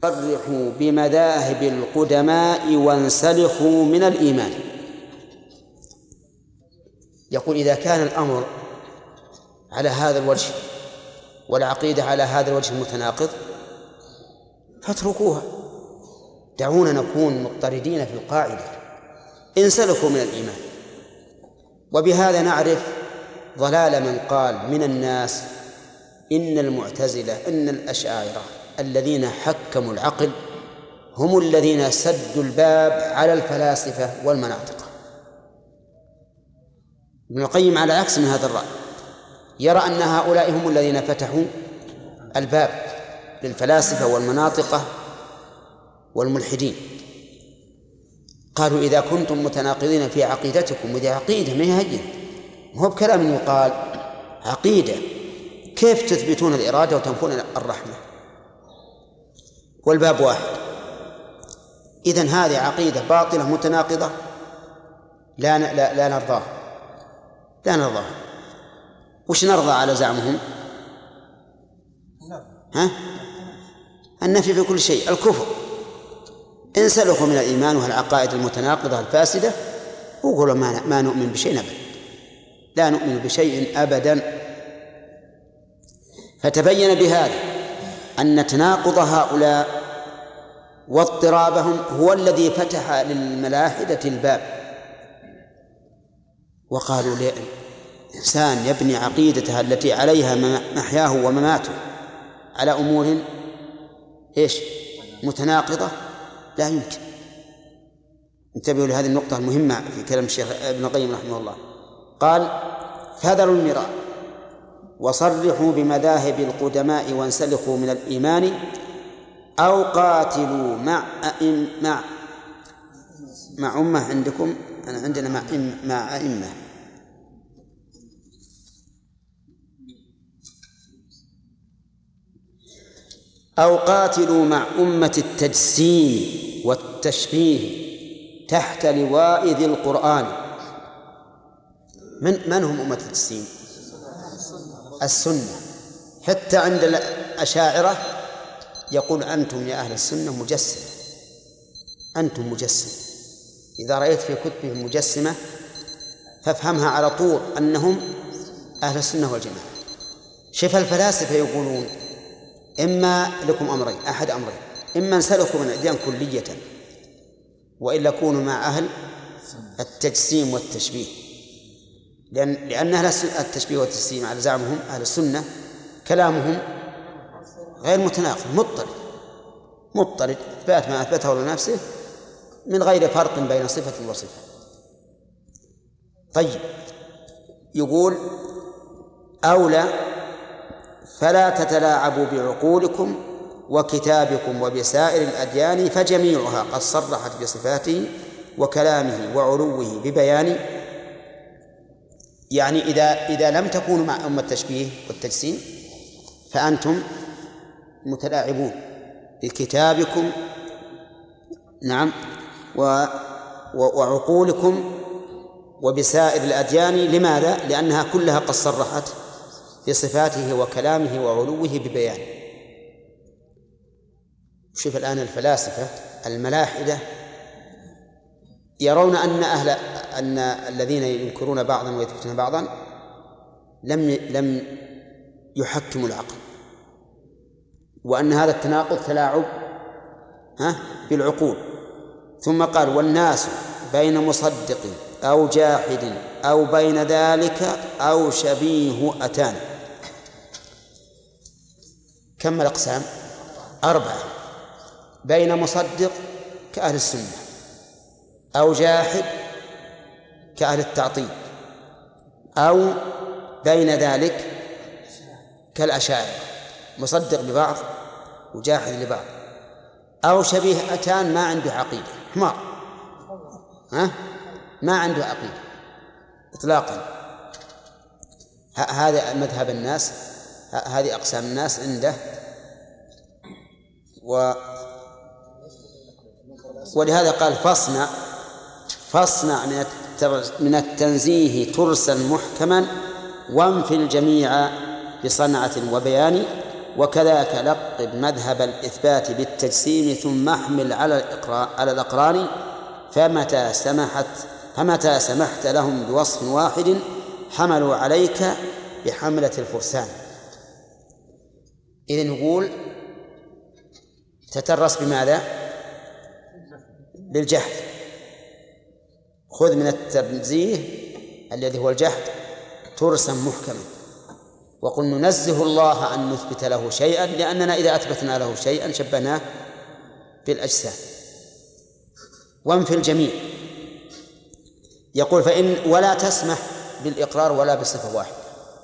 صرحوا بمذاهب القدماء وانسلخوا من الإيمان. يقول إذا كان الأمر على هذا الوجه والعقيدة على هذا الوجه المتناقض فاتركوها، دعونا نكون مضطردين في القاعدة، انسلخوا من الإيمان. وبهذا نعرف ضلال من قال من الناس إن المعتزلة إن الأشاعرة الذين حكموا العقل هم الذين سدوا الباب على الفلاسفة والمناطق. ابن القيم على عكس من هذا الرأي، يرى أن هؤلاء هم الذين فتحوا الباب للفلاسفة والمناطقة والملحدين. قالوا إذا كنتم متناقضين في عقيدتكم، وذي عقيدة ما هي هينة، هو بكلام يقال عقيدة، كيف تثبتون الإرادة وتنفون الرحمة والباب واحد؟ إذن هذه عقيدة باطلة متناقضة لا نرضاها. وش نرضى على زعمهم؟ النفي في كل شيء، الكفر. انسلخوا من الإيمان والعقائد المتناقضة الفاسدة وقولوا ما نؤمن بشيء أبدا، لا نؤمن بشيء أبدا. فتبين بهذا أن تناقض هؤلاء واضطرابهم هو الذي فتح للملاحدة الباب، وقالوا الإنسان يبني عقيدته التي عليها محياه ومماته على أمور متناقضة، لا يمكن. انتبهوا لهذه النقطة المهمة في كلام الشيخ ابن القيم رحمه الله. قال فذروا المراء وصرحوا بمذاهب القدماء وانسلخوا من الإيمان أو قاتلوا مع أمة. عندكم أنا عندنا مع أئمة. أو قاتلوا مع أمة التجسيم والتشبيه تحت لواء ذي القرآن. من هم أمة التجسيم؟ السنة. حتى عند الأشاعرة يقول أنتم يا أهل السنة مجسمة، أنتم مجسمة. إذا رأيت في كتبهم مجسمة فافهمها على طول أنهم أهل السنة والجماعة. شوف الفلاسفة يقولون إما لكم أمرين، أحد أمرين: إما انسلخوا من الأديان كلية وإلا كونوا مع أهل التجسيم والتشبيه، لأن أهل التشبيه والتجسيم على زعمهم أهل السنة كلامهم غير متناقض، مضطرد إثبات ما أثبته لنفسه من غير فرق بين صفة وصفة. طيب، يقول أولى فلا تتلاعبوا بعقولكم وكتابكم وبسائر الأديان فجميعها قد صرحت بصفاته وكلامه وعلوه ببيان. يعني إذا لم تكونوا مع أمة التشبيه والتجسيم فأنتم متلاعبون بكتابكم، نعم، وعقولكم وبسائر الأديان. لماذا؟ لأنها كلها قد صرحت بصفاته وكلامه وعلوه ببيان. شوف الآن الفلاسفة الملاحدة يرون أن الذين ينكرون بعضا ويثبتون بعضا لم يحكموا العقل، وأن هذا التناقض تلاعب بالعقول. ثم قال والناس بين مصدق أو جاحد أو بين ذلك أو شبيه أتان. كم الأقسام؟ 4: بين مصدق كأهل السنة، أو جاحد كأهل التعطيل، أو بين ذلك كالأشاعرة، مصدق ببعض وجاحد لبعض، أو شبيه أتان ما عنده عقيدة، حمار ما عنده عقيدة إطلاقا. هذا مذهب الناس، هذه أقسام الناس عنده. ولهذا قال فاصنع من التنزيه ترسا محكما وانفي الجميع بصنعة وبيان. وكذاك لقب مذهب الإثبات بالتجسيم ثم احمل على الأقران فمتى سمحت لهم بوصف واحد حملوا عليك بحملة الفرسان. إذن نقول تترس بماذا؟ بالجحد. خذ من التنزيه الذي هو الجحد ترسم محكما، وقل ننزه الله أن نثبت له شيئا، لأننا إذا أثبتنا له شيئا شبهناه بالأجسام. وانفي الجميع. يقول ولا تسمح بالإقرار ولا بصفة واحدة،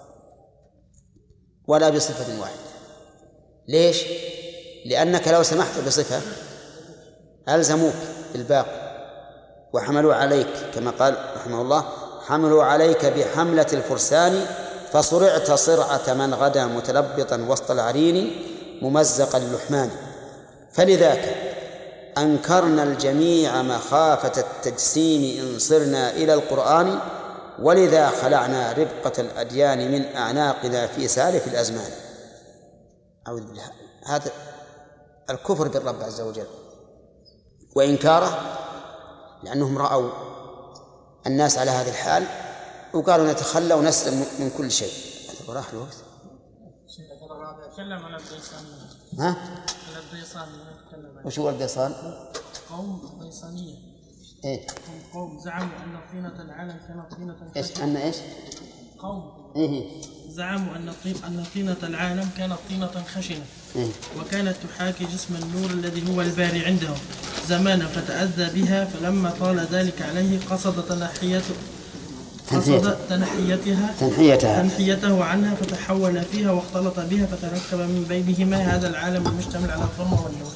ولا بصفة واحدة. ليش؟ لأنك لو سمحت بصفة ألزموك بالباقي وحملوا عليك، كما قال رحمه الله: حملوا عليك بحملة الفرسان فصرعت صرعة من غدا متلبطا وسط العرين ممزق اللحمان. فلذاك أنكرنا الجميع مخافة التجسيم إن صرنا إلى القرآن، ولذا خلعنا ربقة الأديان من أعناقنا في سالف الأزمان. أعوذ بالله. هذا الكفر بالرب عز وجل وإنكاره، لأنهم رأوا الناس على هذه الحال وقالوا نتخلى ونسلم من كل شيء. هذا راح الوقت. تكلم على الضيصان. ها؟ على الضيصان. وش هو الضيصان؟ قوم ضيصانية. إيه؟ قوم زعموا أن طينة العالم كانت طينة خشنة. إيش؟ أن إيش؟ قوم. إيه؟ زعموا أن طينة العالم كانت طينة خشنة. إيه؟ وكانت تحاكي جسم النور الذي هو الباري عندهم زمانا فتأذى بها، فلما طال ذلك عليه قصد تنحيته عنها فتحول فيها واختلط بها فتركب من بينهما هذا العالم المشتمل على الظلمة والنور.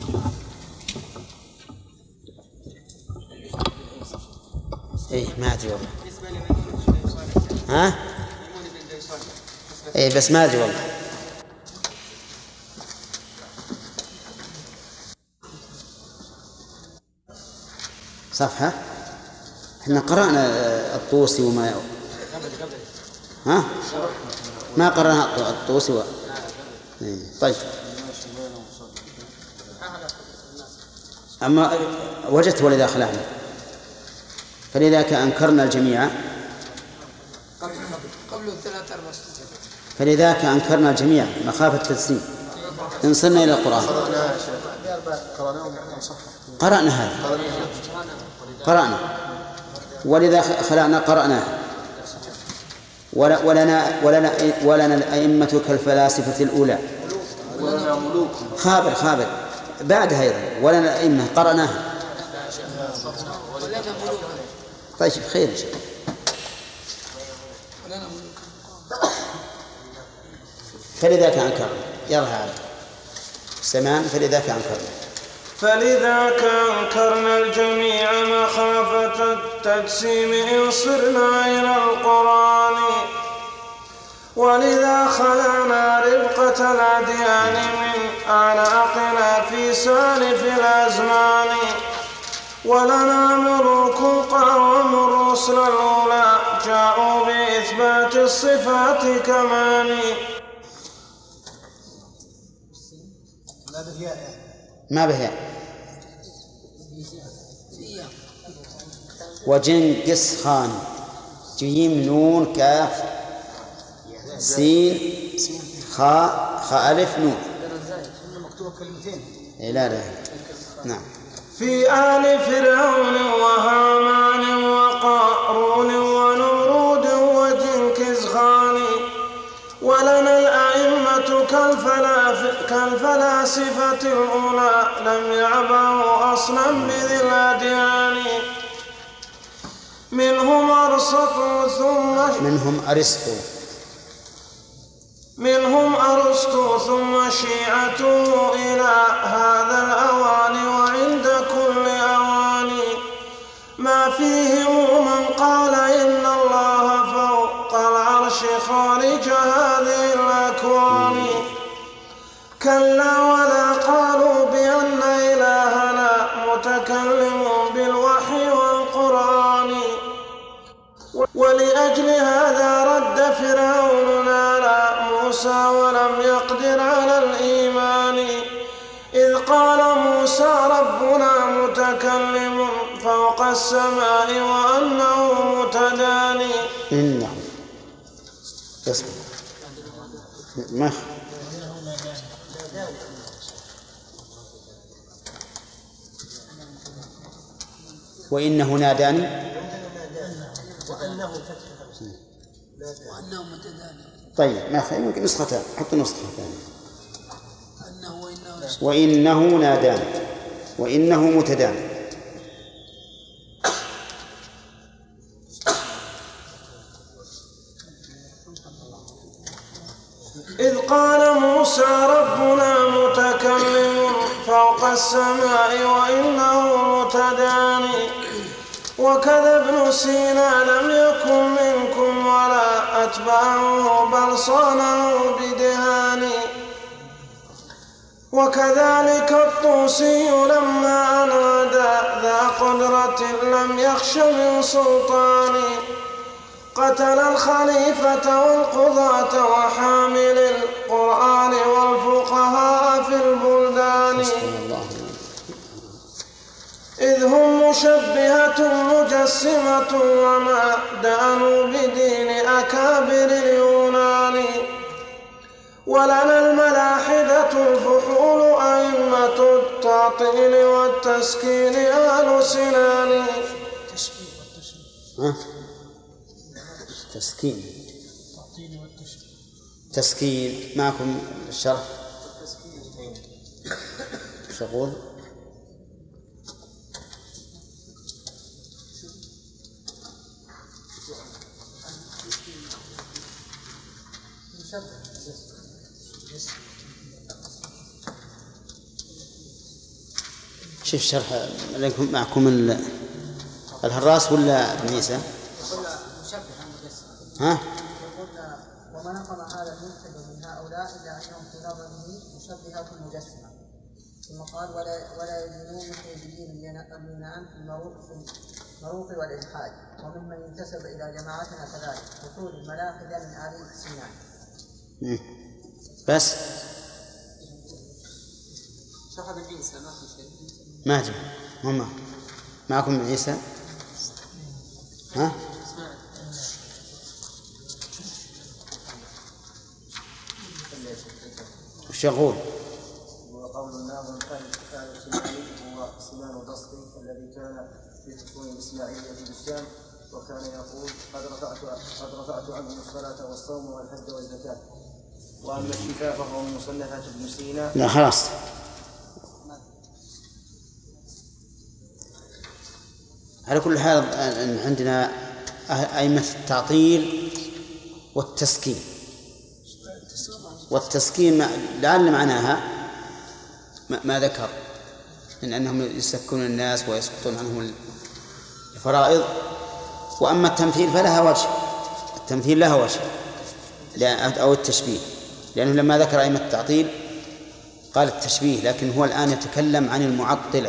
إيه ما أدري والله. ها؟ إيه بس ما أدري والله. صفحة. احنا قرأنا الطوسي وما ها؟ ما قرأنا الطوسي طيب. أما وجدت ولذا خلعنا. فلذاك أنكرنا الجميع فلذاك أنكرنا الجميع مخافة التجسيم إن صرنا إلى القرآن. قرأنا هذا، قرأنا، ولذا خلعنا قرأناه. ولنا الأئمة كالفلاسفة الأولى. خابر بعدها أيضا ولنا الأئمة قرأناها. طيب خير. فلذاك أنكرنا. يلا هذا سمان. فلذاك أنكرنا الجميع مخافة التجسيم إن صرنا إلى القرآن، ولذا خلعنا ربقة الأديان من أعناقنا في سالف الأزمان. ولنا ملوك قوم الرسل الأولى جاءوا بإثبات الصفات كمان. ما بها. وجنكس خان جيم نون كاف سين خاء ألف نون. لا نعم. في آل فرعون وهامان وقارون ونمرود وجنكس خان. ولنا الأئمة كالفلاسفة الأولى لم يعبأوا أصلا بذي الأديان. منهم أرسطو ثم شيعته إلى هذا الأوان. وعند كل أوان ما فيهم من قال إن الله فوق العرش خارج هذه الأكوان. كلا ولا قالوا بأن إلهنا متكلم بالوحي والقرآن. ولأجل هذا رد فرعون نار موسى ولم يقدر على الإيمان إذ قال موسى ربنا متكلم فوق السماء وأنه متداني. إنه اسمع ما وإنه ناداني وأنه متداني. طيب ما خير يمكن نسختان حط نسخة ثانية. وإنه ناداني وإنه متداني. إذ قال موسى ربنا متكلم فوق السماء وإنه متداني وكذا ابن سينا لم يكن منكم ولا أتباعه بل صانه بدهان وكذلك الطوسي لما نادى ذا قدرة لم يخش من سلطان قتل الخليفة والقضاة وحامل القرآن والفقهاء في البلدان إذ هم مشبهة مجسمة وما دانوا بدين أكابر اليونان ولنا الملاحدة الفحول أئمة التعطيل والتسكين آل سنان. تسكين معكم الشرح شغول. شوف شرح معكم الهراس ولا ابن عيسى؟ ها؟ وما نقم هذا الملحد من هؤلاء الا انهم في نظره مشبهات مجسمه. ثم قال ولا يدينون مثل بدين اليونان في المروق والالحاد وممن ينتسب الى جماعتنا كذلك وطول الملاحده من ال سيناء. بس شرح ابن عيسى ما في شيء. ما أدري هم معكم ابن عيسى؟ ها؟ شغول. وقول الناظم آل سناني هو سنان البصري الذي كان في فصول الإسماعيلية بالشام وكان يقول قد رفعت عنهم الصلاة والصوم والحج والزكاة. وأما الشفاء فهو من مصنفات ابن سينا. لا خلاص على كل حال عندنا أئمة التعطيل والتسكين. والتسكين لعل معناها ما ذكر من أنهم يسكنون الناس ويسقطون عنهم الفرائض. وأما التمثيل فلها وجه، التمثيل لها وجه أو التشبيه، لأنه لما ذكر أئمة التعطيل قال التشبيه، لكن هو الآن يتكلم عن المعطلة.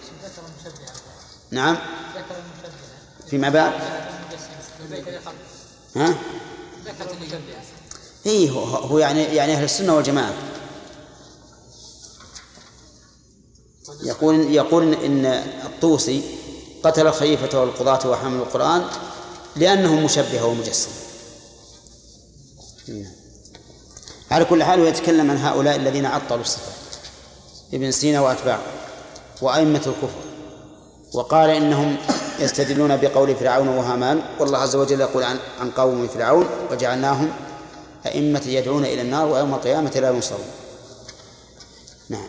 نعم فيما بعد ها؟ إيه هو يعني أهل السنة والجماعة يقول إن الطوسي قتل الخليفة والقضاة وحامل القرآن لأنه مشبه ومجسم. على كل حال يتكلم عن هؤلاء الذين عطلوا الصفات، ابن سينا وأتباعه وأئمة الكفر، وقال إنهم يستدلون بقول فرعون وهامان، والله عز وجل يقول عن قوم فرعون وجعلناهم أئمة يدعون إلى النار ويوم القيامة لا ينصرون. نعم.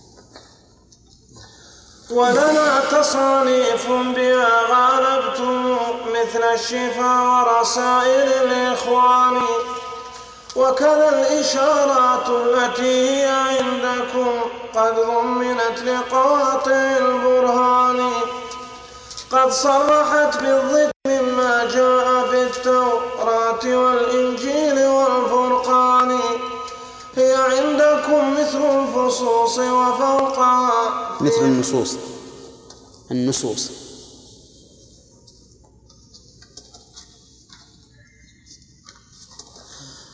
ولنا تصانيف بها غالبتم مثل الشفاء ورسائل الإخوان وكذا الإشارات التي هي عندكم قد ضمنت لقواطع البرهان قد صرحت بالضد مما جاء في التوراة والإنجيل والفرقان هي عندكم مثل الفصوص وفوقها مثل النصوص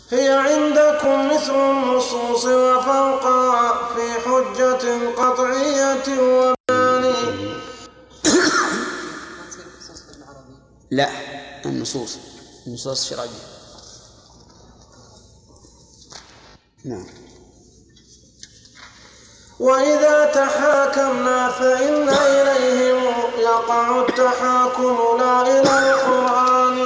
هي عندكم مثل النصوص وفوقها في حجة قطعية وبيان. لا، النصوص الشرعية. نعم. وإذا تحاكمنا فإن إليهم يقع التحاكم لا إلى القرآن،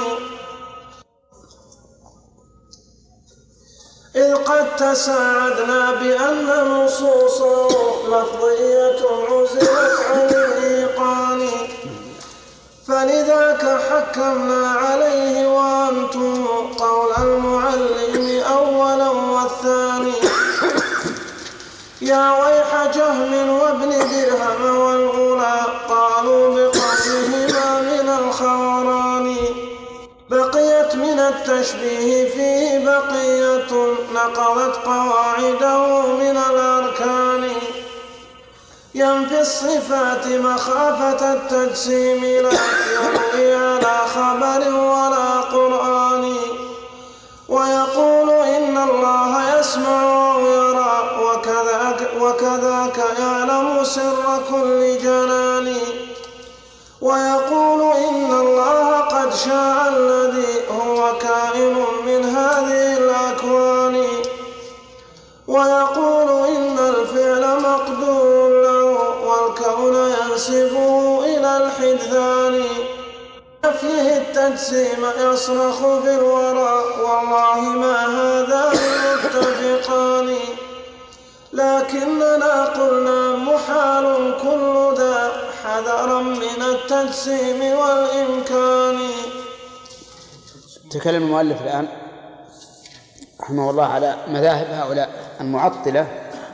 إذ قد تساعدنا بأن النصوص لفظية عزلت عن الإيقان، فلذاك حكمنا عليه وأنتم قول المعلم أولا والثاني. يا ويح جهم وابن درهم والغلا قالوا بقولهما من الخوران، بقيت من التشبيه فيه بقية نقضت قواعده من الأركان، ينفي الصفات مخافة التجسيم لا يروي على خبر ولا قرآن، ويقول إن الله يسمع ويرى وكذاك يعلم سر كل جنان، ويقول إن الله قد شاء الذي هو كائن من هذه الأكوان، ويقول إن الفعل مقدور له والكون ينسبه إلى الحدثان، فيه التجسيم يصرخ في الورى والله ما هذا متفقان، لكننا قلنا محال كل ذا حذرا من التجسيم والإمكان. تكلم المؤلف الآن رحمه الله على مذاهب هؤلاء المعطلة،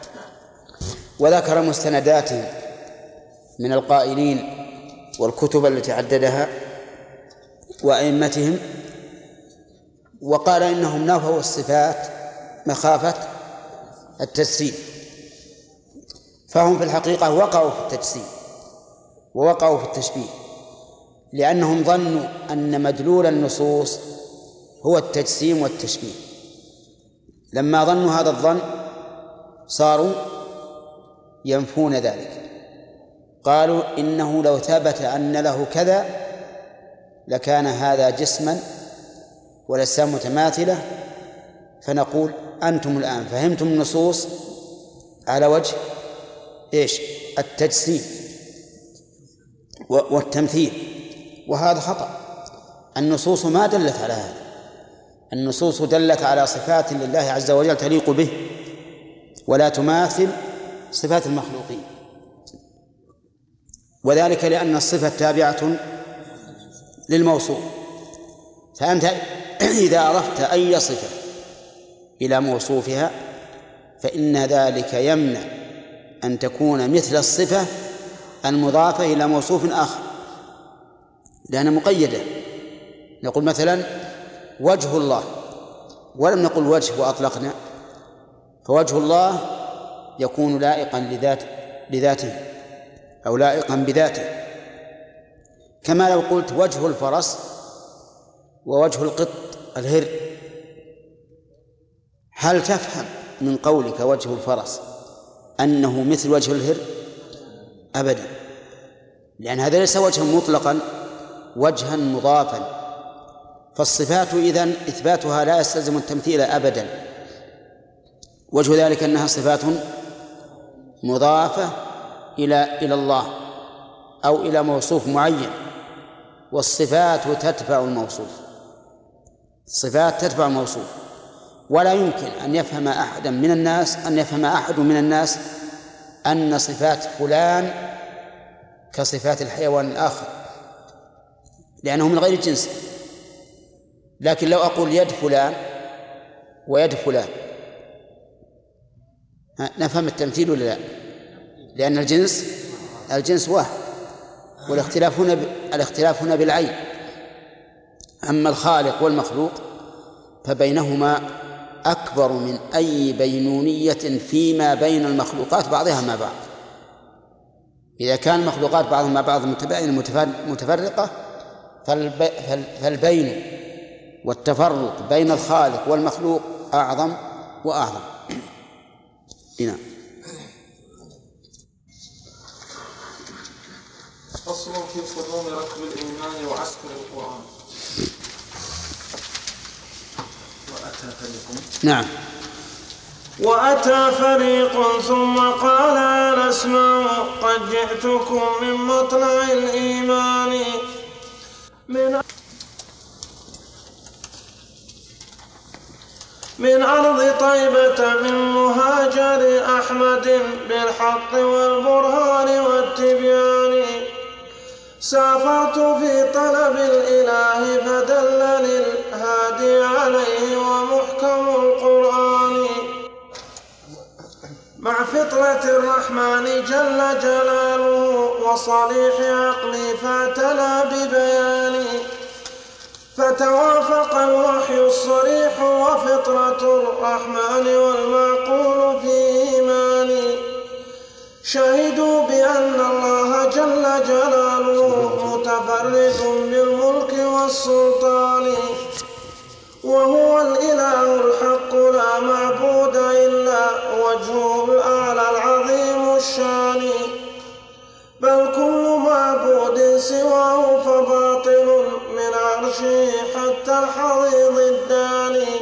وذكر مستنداتهم من القائلين والكتب التي عددها وأئمتهم، وقال إنهم نفوا الصفات مخافة التجسيم، فهم في الحقيقة وقعوا في التجسيم ووقعوا في التشبيه، لأنهم ظنوا أن مدلول النصوص هو التجسيم والتشبيه. لما ظنوا هذا الظن صاروا ينفون ذلك، قالوا إنه لو ثبت أن له كذا لكان هذا جسما والأجسام متماثلة، فنقول أنتم الآن فهمتم النصوص على وجه إيش؟ التجسيم والتمثيل، وهذا خطأ. النصوص ما دلت على هذا، النصوص دلت على صفات لله عز وجل تليق به ولا تماثل صفات المخلوقين، وذلك لأن الصفة تابعة للموصوف، فأنت إذا عرفت أي صفة إلى موصوفها فإن ذلك يمنع أن تكون مثل الصفة المضافة إلى موصوف آخر، لأنها مقيدة. نقول مثلا وجه الله، ولم نقل وجه وأطلقنا، فوجه الله يكون لائقا لذاته أو لائقا بذاته، كما لو قلت وجه الفرس ووجه القط الهر، هل تفهم من قولك وجه الفرس أنه مثل وجه الهر؟ أبدا، لأن هذا ليس وجها مطلقا، وجها مضافا. فالصفات إذن إثباتها لا يستلزم التمثيل أبدا. وجه ذلك أنها صفات مضافة إلى الله أو إلى موصوف معين، والصفات تتبع الموصوف، الصفات تتبع الموصوف. ولا يمكن أن يفهم أحد من الناس أن صفات فلان كصفات الحيوان الآخر، لأنه من غير جنس. لكن لو أقول يد فلان ويد فلان نفهم التمثيل ولا لا؟ لأن الجنس واحد، والاختلاف هنا بالعين. أما الخالق والمخلوق فبينهما أكبر من أي بينونية فيما بين المخلوقات بعضها مع بعض. إذا كان المخلوقات بعضها مع بعض متفرقة، فالبين والتفرق بين الخالق والمخلوق أعظم وأعظم. نعم. فصل في قدوم ركب الإيمان وعسكر القرآن. نعم. وأتى فريق ثم قال أنا أسمع قد جئتكم من مطلع الإيمان من أرض طيبة من مهاجر أحمد بالحق والبرهان والتبيان. سافرت في طلب الإله فدلني الهادي عليه ومحكم القرآن مع فطرة الرحمن جل جلاله وصريح عقلي فاتنا ببياني. فتوافق الوحي الصريح وفطرة الرحمن والمعقول في إيماني. شهدوا بأن الله جل جلاله متفرد بالملك والسلطان وهو الإله الحق لا معبود إلا وجهه الأعلى العظيم الشان. بل كل معبود سواه فباطل من عرشه حتى الحضيض الداني.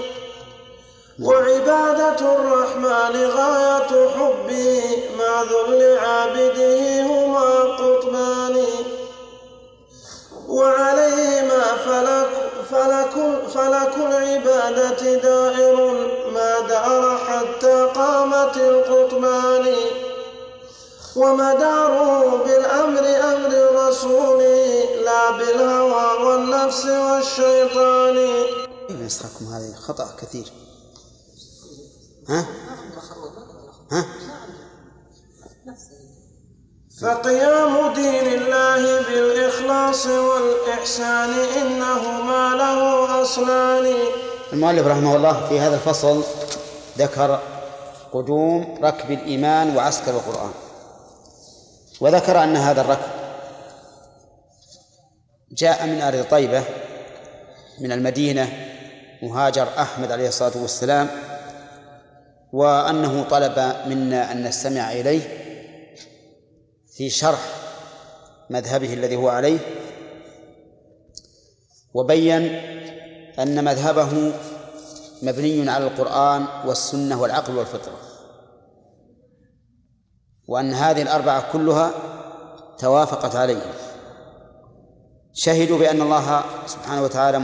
وعبادة الرحمن غاية حبه مع ذل عابده هما قطبان. وعليهما فلك العبادة دائر ما دار حتى قامت القطبان. ومداره بالأمر أمر رسوله لا بالهوى والنفس والشيطان. نسخكم هذه خطأ كثير. فقيام دين الله بالإخلاص والإحسان إنهما له أصلان. المؤلف رحمه الله في هذا الفصل ذكر قدوم ركب الإيمان وعسكر القرآن، وذكر أن هذا الركب جاء من أرض طيبة من المدينة مهاجر أحمد عليه الصلاة والسلام، وأنه طلب منا أن نستمع إليه في شرح مذهبه الذي هو عليه، وبين أن مذهبه مبني على القرآن والسنة والعقل والفطرة، وأن هذه الأربعة كلها توافقت عليه. شهدوا بأن الله سبحانه وتعالى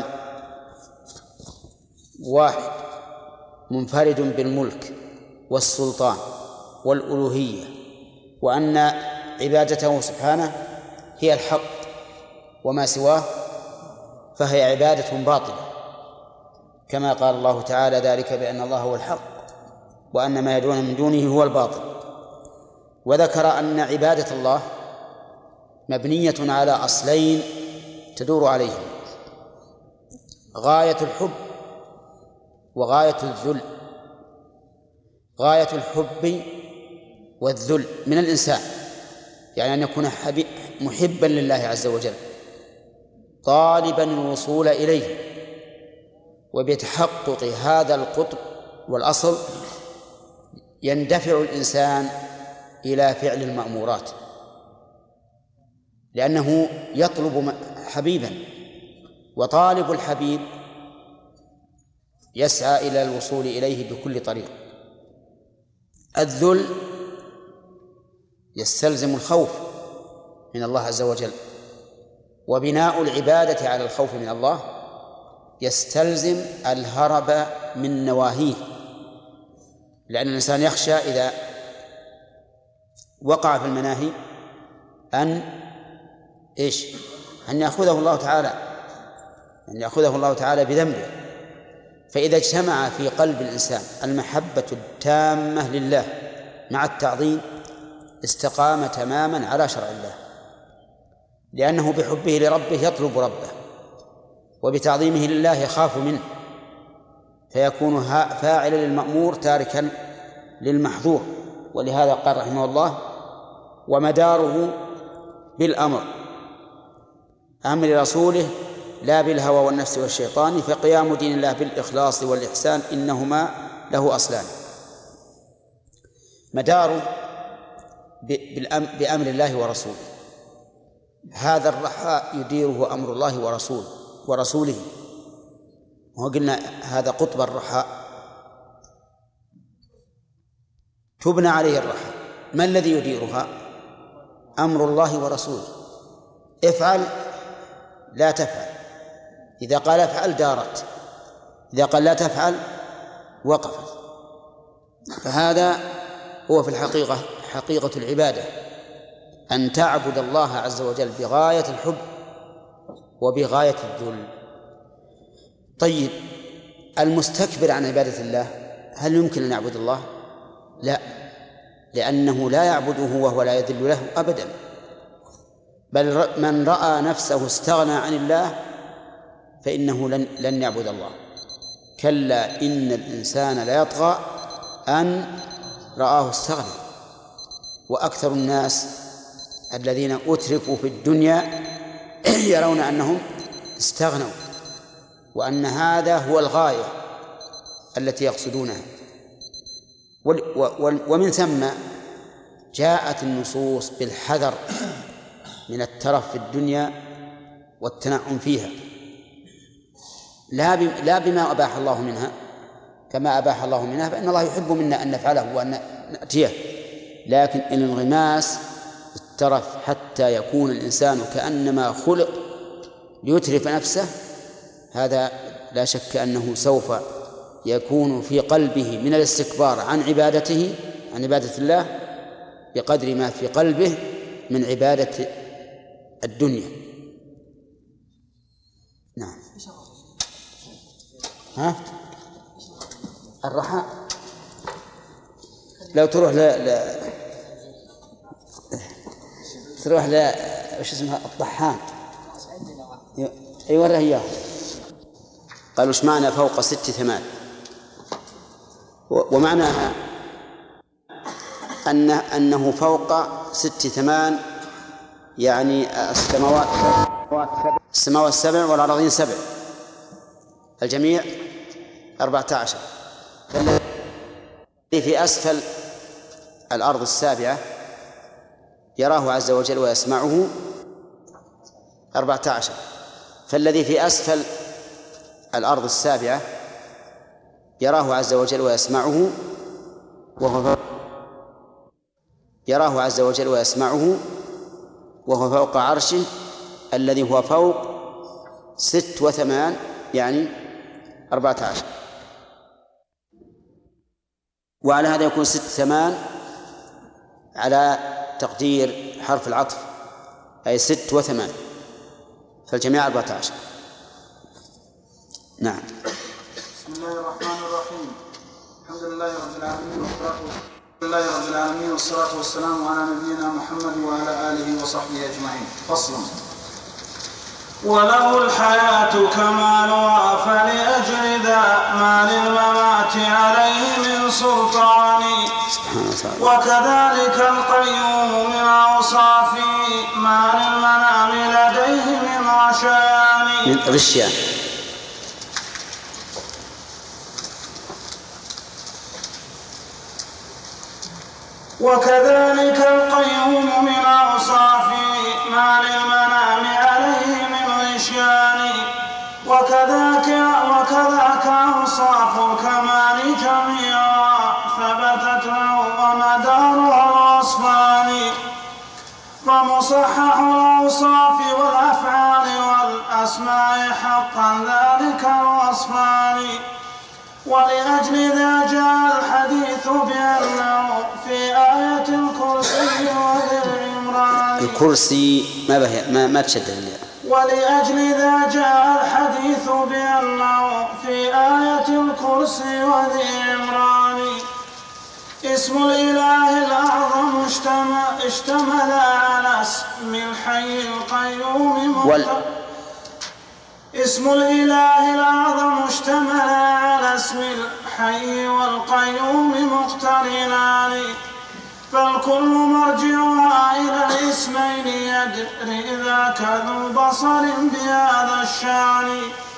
واحد منفرد بالملك والسلطان والألوهية، وأن عبادته سبحانه هي الحق وما سواه فهي عبادة باطلة، كما قال الله تعالى ذلك بأن الله هو الحق وأن ما يدعون من دونه هو الباطل. وذكر أن عبادة الله مبنية على أصلين تدور عليهم: غاية الحب وغاية الذل. غاية الحب والذل من الإنسان، يعني أن يكون محبا لله عز وجل طالبا الوصول إليه، وبتحقق هذا القطب والأصل يندفع الإنسان إلى فعل المأمورات، لأنه يطلب حبيبا، وطالب الحبيب يسعى إلى الوصول إليه بكل طريق. الذل يستلزم الخوف من الله عز وجل، وبناء العبادة على الخوف من الله يستلزم الهرب من نواهيه، لأن الإنسان يخشى إذا وقع في المناهي أن يأخذه الله تعالى بذنبه. فإذا اجتمع في قلب الإنسان المحبة التامة لله مع التعظيم استقام تماما على شرع الله، لأنه بحبه لربه يطلب ربه، وبتعظيمه لله يخاف منه، فيكون فاعلا للمأمور تاركا للمحظور. ولهذا قال رحمه الله: ومداره بالأمر، أمر رسوله لا بالهوى والنفس والشيطان، فقيام دين الله بالإخلاص والإحسان إنهما له أصلان. مداره بأمر الله ورسوله، هذا الرخاء يديره أمر الله ورسوله. وقلنا هذا قطب الرخاء تبنى عليه الرخاء. ما الذي يديرها؟ أمر الله ورسوله. افعل لا تفعل، إذا قال افعل دارت، إذا قال لا تفعل وقفت. فهذا هو في الحقيقة حقيقة العبادة، أن تعبد الله عز وجل بغاية الحب وبغاية الذل. طيب، المستكبر عن عبادة الله هل يمكن أن يعبد الله؟ لا، لأنه لا يعبده وهو لا يذل له أبدا، بل من رأى نفسه استغنى عن الله فإنه لن يعبد الله. كلا إن الإنسان ليطغى أن رآه استغنى. وأكثر الناس الذين أترفوا في الدنيا يرون أنهم استغنوا، وأن هذا هو الغاية التي يقصدونها. ومن ثم جاءت النصوص بالحذر من الترف في الدنيا والتنعم فيها، لا بما أباح الله منها، كما أباح الله منها فإن الله يحب منا أن نفعله وأن نأتيه، لكن الانغماس الترف حتى يكون الإنسان كأنما خلق ليترف نفسه، هذا لا شك أنه سوف يكون في قلبه من الاستكبار عن عبادته، عن عبادة الله، بقدر ما في قلبه من عبادة الدنيا. نعم. الرخاء لو تروح تروح وش اسمها الطحان يوريه إياه، قالوا ايش معنى فوق 6 ثمان؟ ومعناها أنه فوق 6 ثمان، يعني السماوات 7 والأراضين 7، الجميع 14. الذي في أسفل الأرض 7 يراه عز وجل ويسمعه 14، فالذي في أسفل الأرض 7 يراه عز وجل ويسمعه وهو فوق عرشه الذي هو فوق 6 و8 يعني 14. وعلى هذا يكون 6 8 على تقدير حرف العطف، أي 6 و8، فالجميع 14. نعم. بسم الله الرحمن الرحيم. الحمد لله رب العالمين والصلاة والسلام على نبينا محمد وعلى آله وصحبه أجمعين. فصل. وله الحياة كمالها فلأجل ذا ما للممات عليه من سلطان، وكذلك القيوم من أوصافه ما للمنام لديه من غشيان. وكذلك القيوم من أوصافه ما للمنام عليه من غشيان، وكذاك أوصاف الكمال جميعا ثبتت له ومدارها الوصفان، ومصحح الأوصاف والأفعال والأسماء حقا ذلك الوصفان. ولأجل ذا جاء الحديث بأنه في آية الكرسي والعمران. الكرسي ما تشدد. ولأجل ذا جاء الحديث بأنه في آية الكرسي وذي عمران. اسم الإله الأعظم اشتمل على اسم الحي القيوم اسم الإله الأعظم اشتمل على اسم الحي والقيوم مقترنان، فالكل مرجعها إلى الاسمين يدري ذاك ذو بصر بهذا الشان.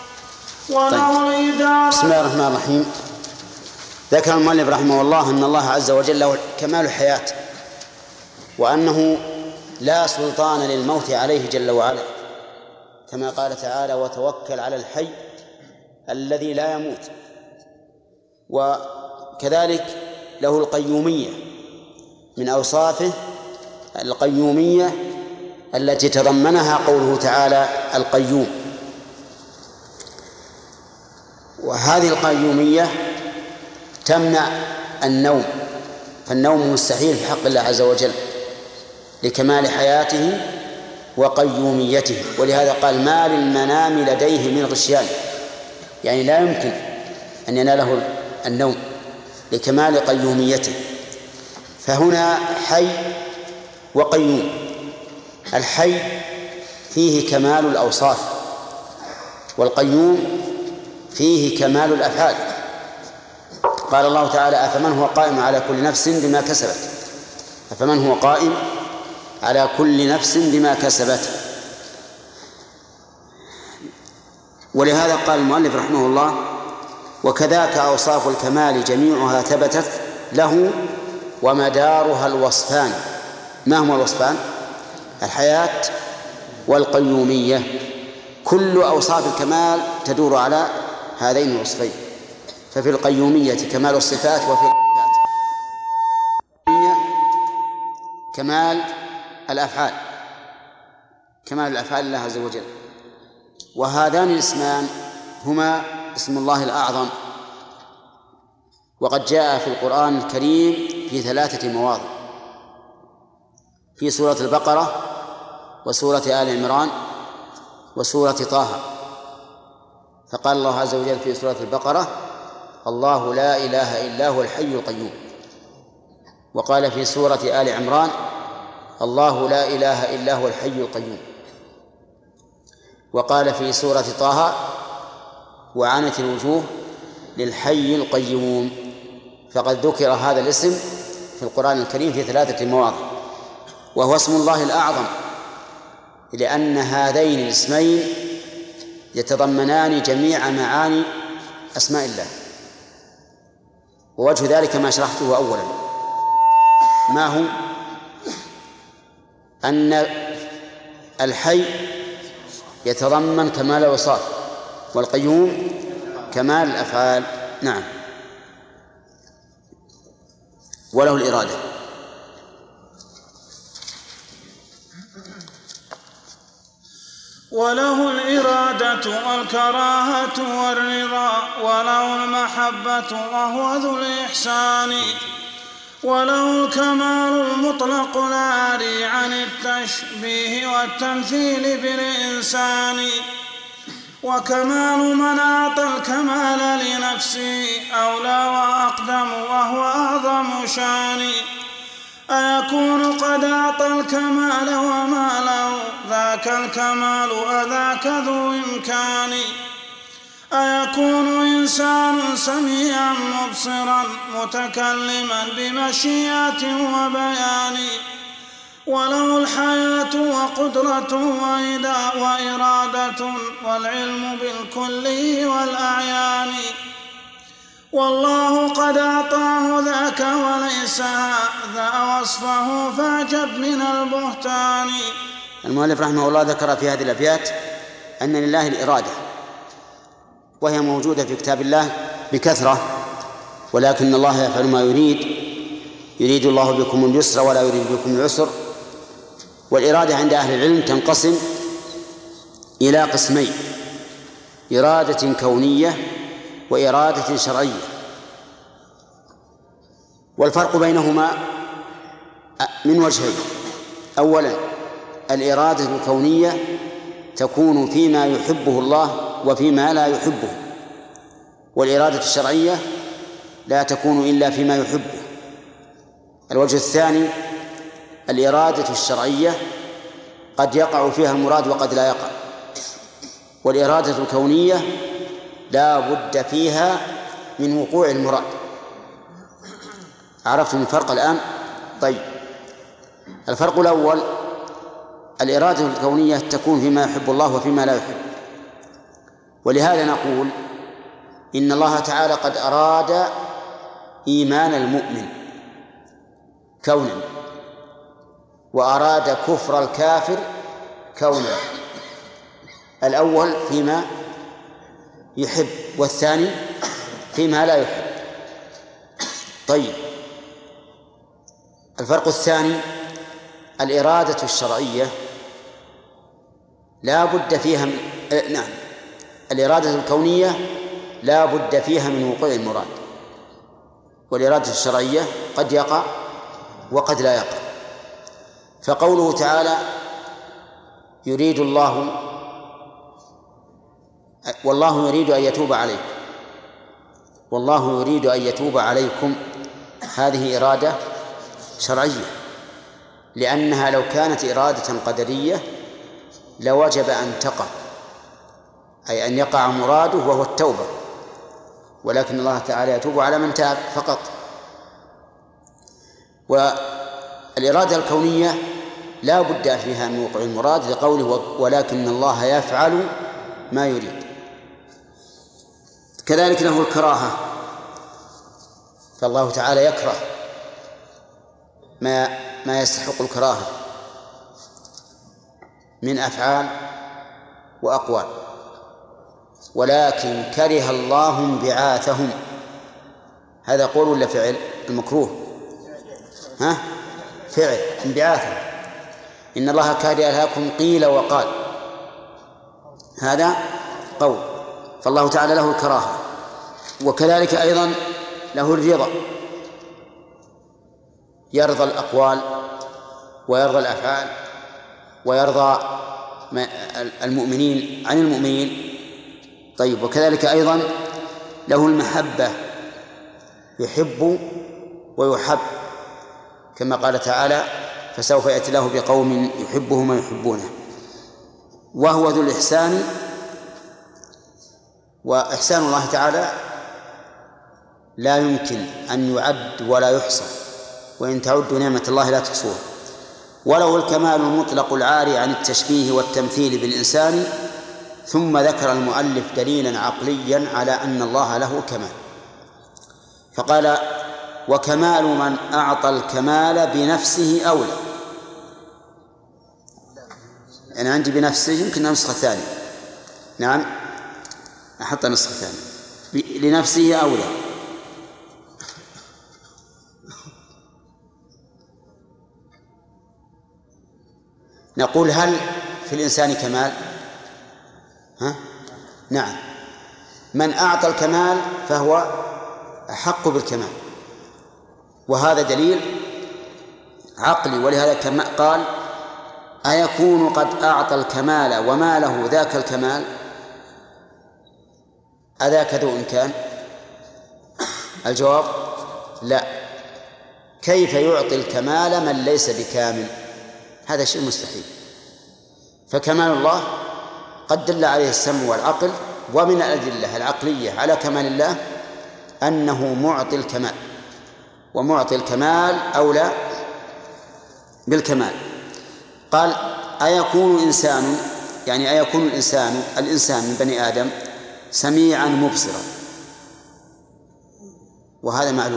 بسم الله الرحمن الرحيم. ذكر المؤلف رحمه الله أن الله عز وجل له كمال الحياة، وأنه لا سلطان للموت عليه جل وعلا، كما قال تعالى: وتوكل على الحي الذي لا يموت. وكذلك له القيومية، من أوصافه القيومية التي تضمنها قوله تعالى: القيوم. وهذه القيومية تمنع النوم، فالنوم مستحيل في حق الله عز وجل لكمال حياته وقيوميته. ولهذا قال: ما للمنام لديه من غشيان، يعني لا يمكن أن يناله النوم لكمال قيوميته. فهنا حي وقيوم. الحي فيه كمال الأوصاف، والقيوم فيه كمال الأفعال. قال الله تعالى: أفمن هو قائم على كل نفس بما كسبت، أفمن هو قائم على كل نفس بما كسبت. ولهذا قال المؤلف رحمه الله: وكذاك أوصاف الكمال جميعها ثبتت له ومدارها الوصفان. ما هما الوصفان؟ الحياة والقيومية. كل أوصاف الكمال تدور على هذين الوصفين. ففي القيومية كمال الصفات، وفي الصفات كمال الأفعال، كمال الأفعال لله عز وجل. وهذان الاسمان هما اسم الله الأعظم، وقد جاء في القرآن الكريم في 3 مواضع: في سورة البقرة، وسورة آل عمران، وسورة طه. فقال الله عز وجل في سورة البقرة: الله لا إله إلا هو الحي القيوم. وقال في سورة آل عمران: الله لا إله إلا هو الحي القيوم. وقال في سورة طه: وعنت الوجوه للحي القيوم. فقد ذكر هذا الاسم في القرآن الكريم في 3 مواضع، وهو اسم الله الأعظم، لأن هذين الاسمين يتضمنان جميع معاني أسماء الله. ووجه ذلك ما شرحته أولا، ما هو؟ أن الحي يتضمن كمال الأوصاف، والقيوم كمال الأفعال. نعم. وله الإرادة. وله الإرادة والكراهة والرضا، وله المحبة وهو ذو الإحسان، وله الكمال المطلق العاري عن التشبيه والتمثيل بالإنسان، وكمال من أعطى الكمال لنفسه أولى وأقدم وهو أعظم شان. أيكون قد أعطى الكمال وما له ذاك الكمال أذاك ذو إمكان؟ أيكون إنسان سميعا مبصرا متكلما بمشيئة وبيان، وله الحياة وقدرة وإرادة والعلم بالكل والأعيان، والله قد أعطاه ذاك وليس هذا وصفه فاعجب من البهتان. المؤلف رحمه الله ذكر في هذه الأبيات أن لله الإرادة، وهي موجودة في كتاب الله بكثرة، ولكن الله يفعل ما يريد الله بكم اليسر ولا يريد بكم العسر. والإرادة عند أهل العلم تنقسم إلى قسمين: إرادة كونية وإرادة شرعية. والفرق بينهما من وجهين: أولا الإرادة الكونية تكون فيما يحبه الله وفيما لا يحبه، والإرادة الشرعية لا تكون إلا فيما يحبه. الوجه الثاني الإرادة الشرعية قد يقع فيها المراد وقد لا يقع، والإرادة الكونية لا بد فيها من وقوع المراد. عرفتم الفرق الآن؟ طيب، الفرق الأول: الإرادة الكونية تكون فيما يحب الله وفيما لا يحب، ولهذا نقول إن الله تعالى قد أراد إيمان المؤمن كونا، وأراد كفر الكافر كونا. الأول فيما يحب، والثاني فيما لا يحب. طيب، الفرق الثاني: الإرادة الشرعية لا بد فيها الإرادة الكونية لا بد فيها من وقوع المراد، والإرادة الشرعية قد يقع وقد لا يقع. فقوله تعالى: يريد الله والله يريد أن يتوب عليكم، والله يريد أن يتوب عليكم، هذه إرادة شرعية، لأنها لو كانت إرادة قدرية لوجب أن تقع، أي أن يقع مراده وهو التوبة، ولكن الله تعالى يتوب على من تاب فقط. والإرادة الكونية لا بد فيها من وقوع المراد، لقوله: ولكن الله يفعل ما يريد. كذلك له الكراهة، فالله تعالى يكره ما يستحق الكراهة من أفعال وأقوال، ولكن كره الله انبعاثهم. هذا قول ولا فعل؟ المكروه فعل، انبعاثهم. إن الله كره لكم قيل وقال، هذا قول، فالله تعالى له الكراهة. وكذلك أيضا له الرضا، يرضى الأقوال ويرضى الأفعال ويرضى المؤمنين عن المؤمنين. طيب، وكذلك أيضا له المحبة، يحب ويحب، كما قال تعالى: فسوف يأتي الله بقوم يحبهم ويحبونه. وهو ذو الإحسان، وإحسان الله تعالى لا يمكن أن يعد ولا يحصى، وإن تعدوا نعمة الله لا تحصوها. وله الكمال المطلق العاري عن التشبيه والتمثيل بالإنسان. ثم ذكر المؤلف دليلا عقليا على أن الله له كمال، فقال: وكمال من أعطى الكمال بنفسه أولى. أنا عندي بنفسه، يمكن نسخة ثانية، نعم أحط نسخة ثانية، لنفسه أولى. نقول: هل في الإنسان كمال؟ نعم، من أعطى الكمال فهو أحق بالكمال، وهذا دليل عقلي. ولهذا كما قال: أيكون قد أعطى الكمال وما له ذاك الكمال؟ أذاك ذو إمكان؟ الجواب: لا. كيف يعطي الكمال من ليس بكامل؟ هذا شيء مستحيل. فكمال الله قد دل عليه السمع والعقل، ومن الأدلة العقلية على كمال الله أنه معطي الكمال، ومعطي الكمال أولى بالكمال. قال: أيكون إنسان، يعني أيكون الإنسان من بني آدم سميعا مبصرا، وهذا معلوم،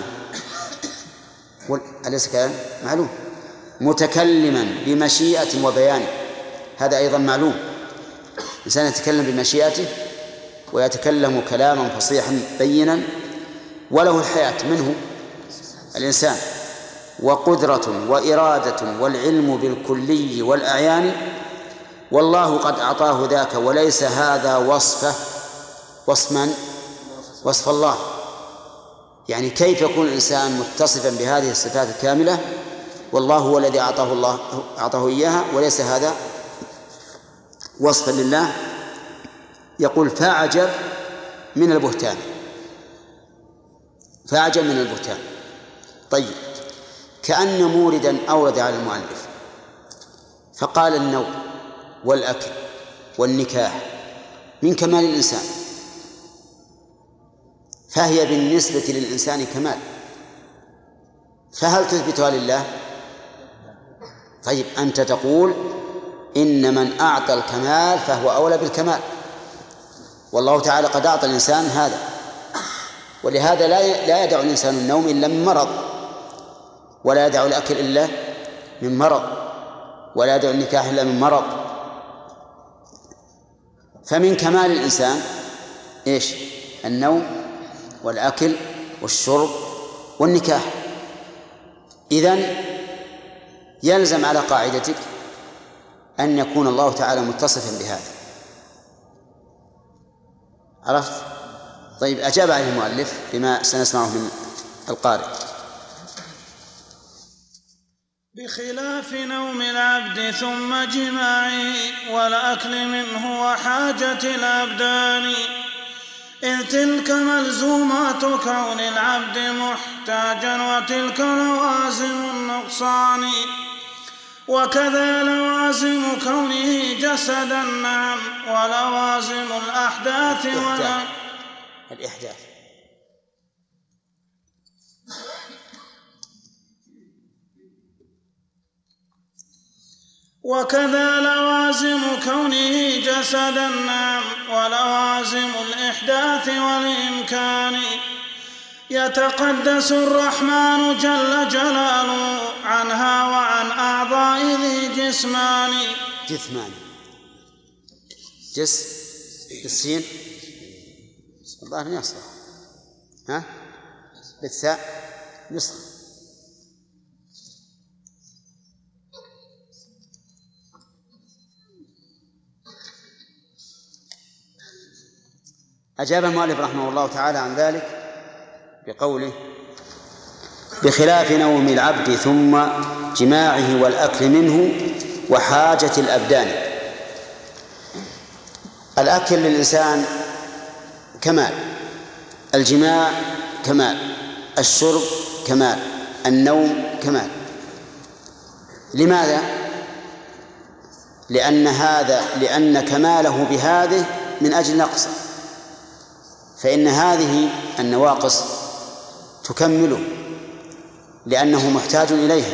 أليس كلام معلوم؟ متكلما بمشيئة وبيان، هذا أيضا معلوم. إنسان يتكلم بمشيئته ويتكلم كلاما فصيحا بينا، وله الحياة منه الإنسان، وقدرة وإرادة والعلم بالكلي والأعيان، والله قد أعطاه ذاك، وليس هذا وصفه. وصف من؟ وصف الله. يعني كيف يكون الإنسان متصفا بهذه الصفات الكاملة والله هو الذي أعطاه إياها، وليس هذا وصفا لله؟ يقول: فأعجب من البهتان، فأعجب من البهتان. طيب، كأن موردا أورد على المؤلف فقال: النوم والأكل والنكاح من كمال الإنسان، فهي بالنسبة للإنسان كمال، فهل تثبتها لله؟ طيب أنت تقول إن من أعطى الكمال فهو أولى بالكمال، والله تعالى قد أعطى الإنسان هذا، ولهذا لا يدع الإنسان النوم إلا من مرض، ولا يدع الأكل إلا من مرض، ولا يدع النكاح إلا من مرض. فمن كمال الإنسان إيش؟ النوم والأكل والشرب والنكاح. إذن يلزم على قاعدتك أن يكون الله تعالى متصفا بهذا. عرفت؟ طيب أجاب عليه المؤلف بما سنسمعه من القارئ. بخلاف نوم العبد ثم جماعه والأكل منه وحاجة الأبدان، إذ تلك ملزومات كون العبد محتاجا، وتلك لوازم النقصان، وكذا لوازم كونه جسدا نعم، ولوازم الأحداث الإحداث. وكذا لوازم كونه جسدا نعم، ولوازم الإحداث والإمكان، يتقدس الرحمن جل جلاله عنها وعن أعضاء ذي جسمان. بالسين الظاهر يصلح، ها؟ بالثاء يصلح. أجاب المؤلف رحمه الله تعالى عن ذلك بقوله: بخلاف نوم العبد ثم جماعه والأكل منه وحاجة الأبدان. الأكل للإنسان كمال، الجماع كمال، الشرب كمال، النوم كمال. لماذا؟ لأن كماله بهذه من أجل نقصه، فإن هذه النواقص تكمله لأنه محتاج إليها.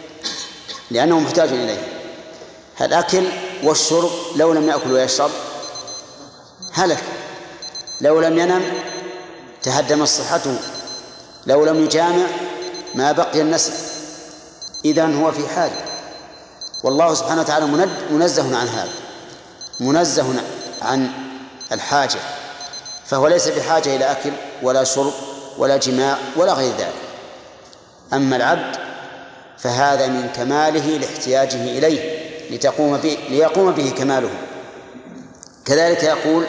الأكل والشرب لو لم يأكل ويشرب هلك، لو لم ينم تهدمت صحته، لو لم يجامع ما بقي النسل. إذن هو في حاجة، والله سبحانه وتعالى منزه عن هذا، منزه عن الحاجة، فهو ليس بحاجة إلى أكل ولا شرب ولا جماع ولا غير ذلك. أما العبد فهذا من كماله لاحتياجه إليه ليقوم به كماله. كذلك يقول: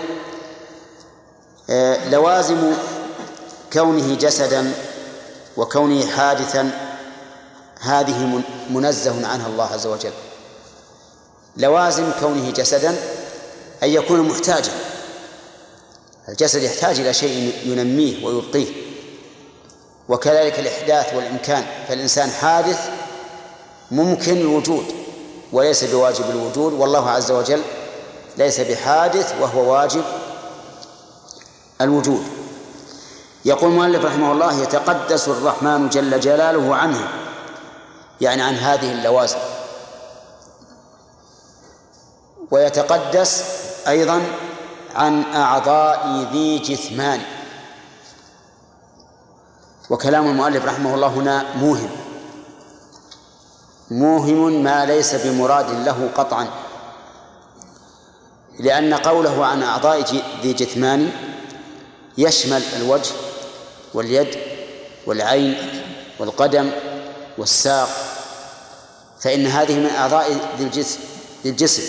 لوازم كونه جسدا وكونه حادثا هذه منزه عنها الله عز وجل. لوازم كونه جسدا أن يكون محتاجا، الجسد يحتاج إلى شيء ينميه ويبقيه، وكذلك الإحداث والإمكان، فالإنسان حادث ممكن الوجود وليس بواجب الوجود، والله عز وجل ليس بحادث وهو واجب الوجود. يقول المؤلف رحمه الله: يتقدس الرحمن جل جلاله عنه، يعني عن هذه اللوازم، ويتقدس أيضا عن أعضاء ذي جثمان. وكلام المؤلف رحمه الله هنا موهم ما ليس بمراد له قطعا، لأن قوله عن أعضاء ذي جثمان يشمل الوجه واليد والعين والقدم والساق، فإن هذه من أعضاء ذي الجسم،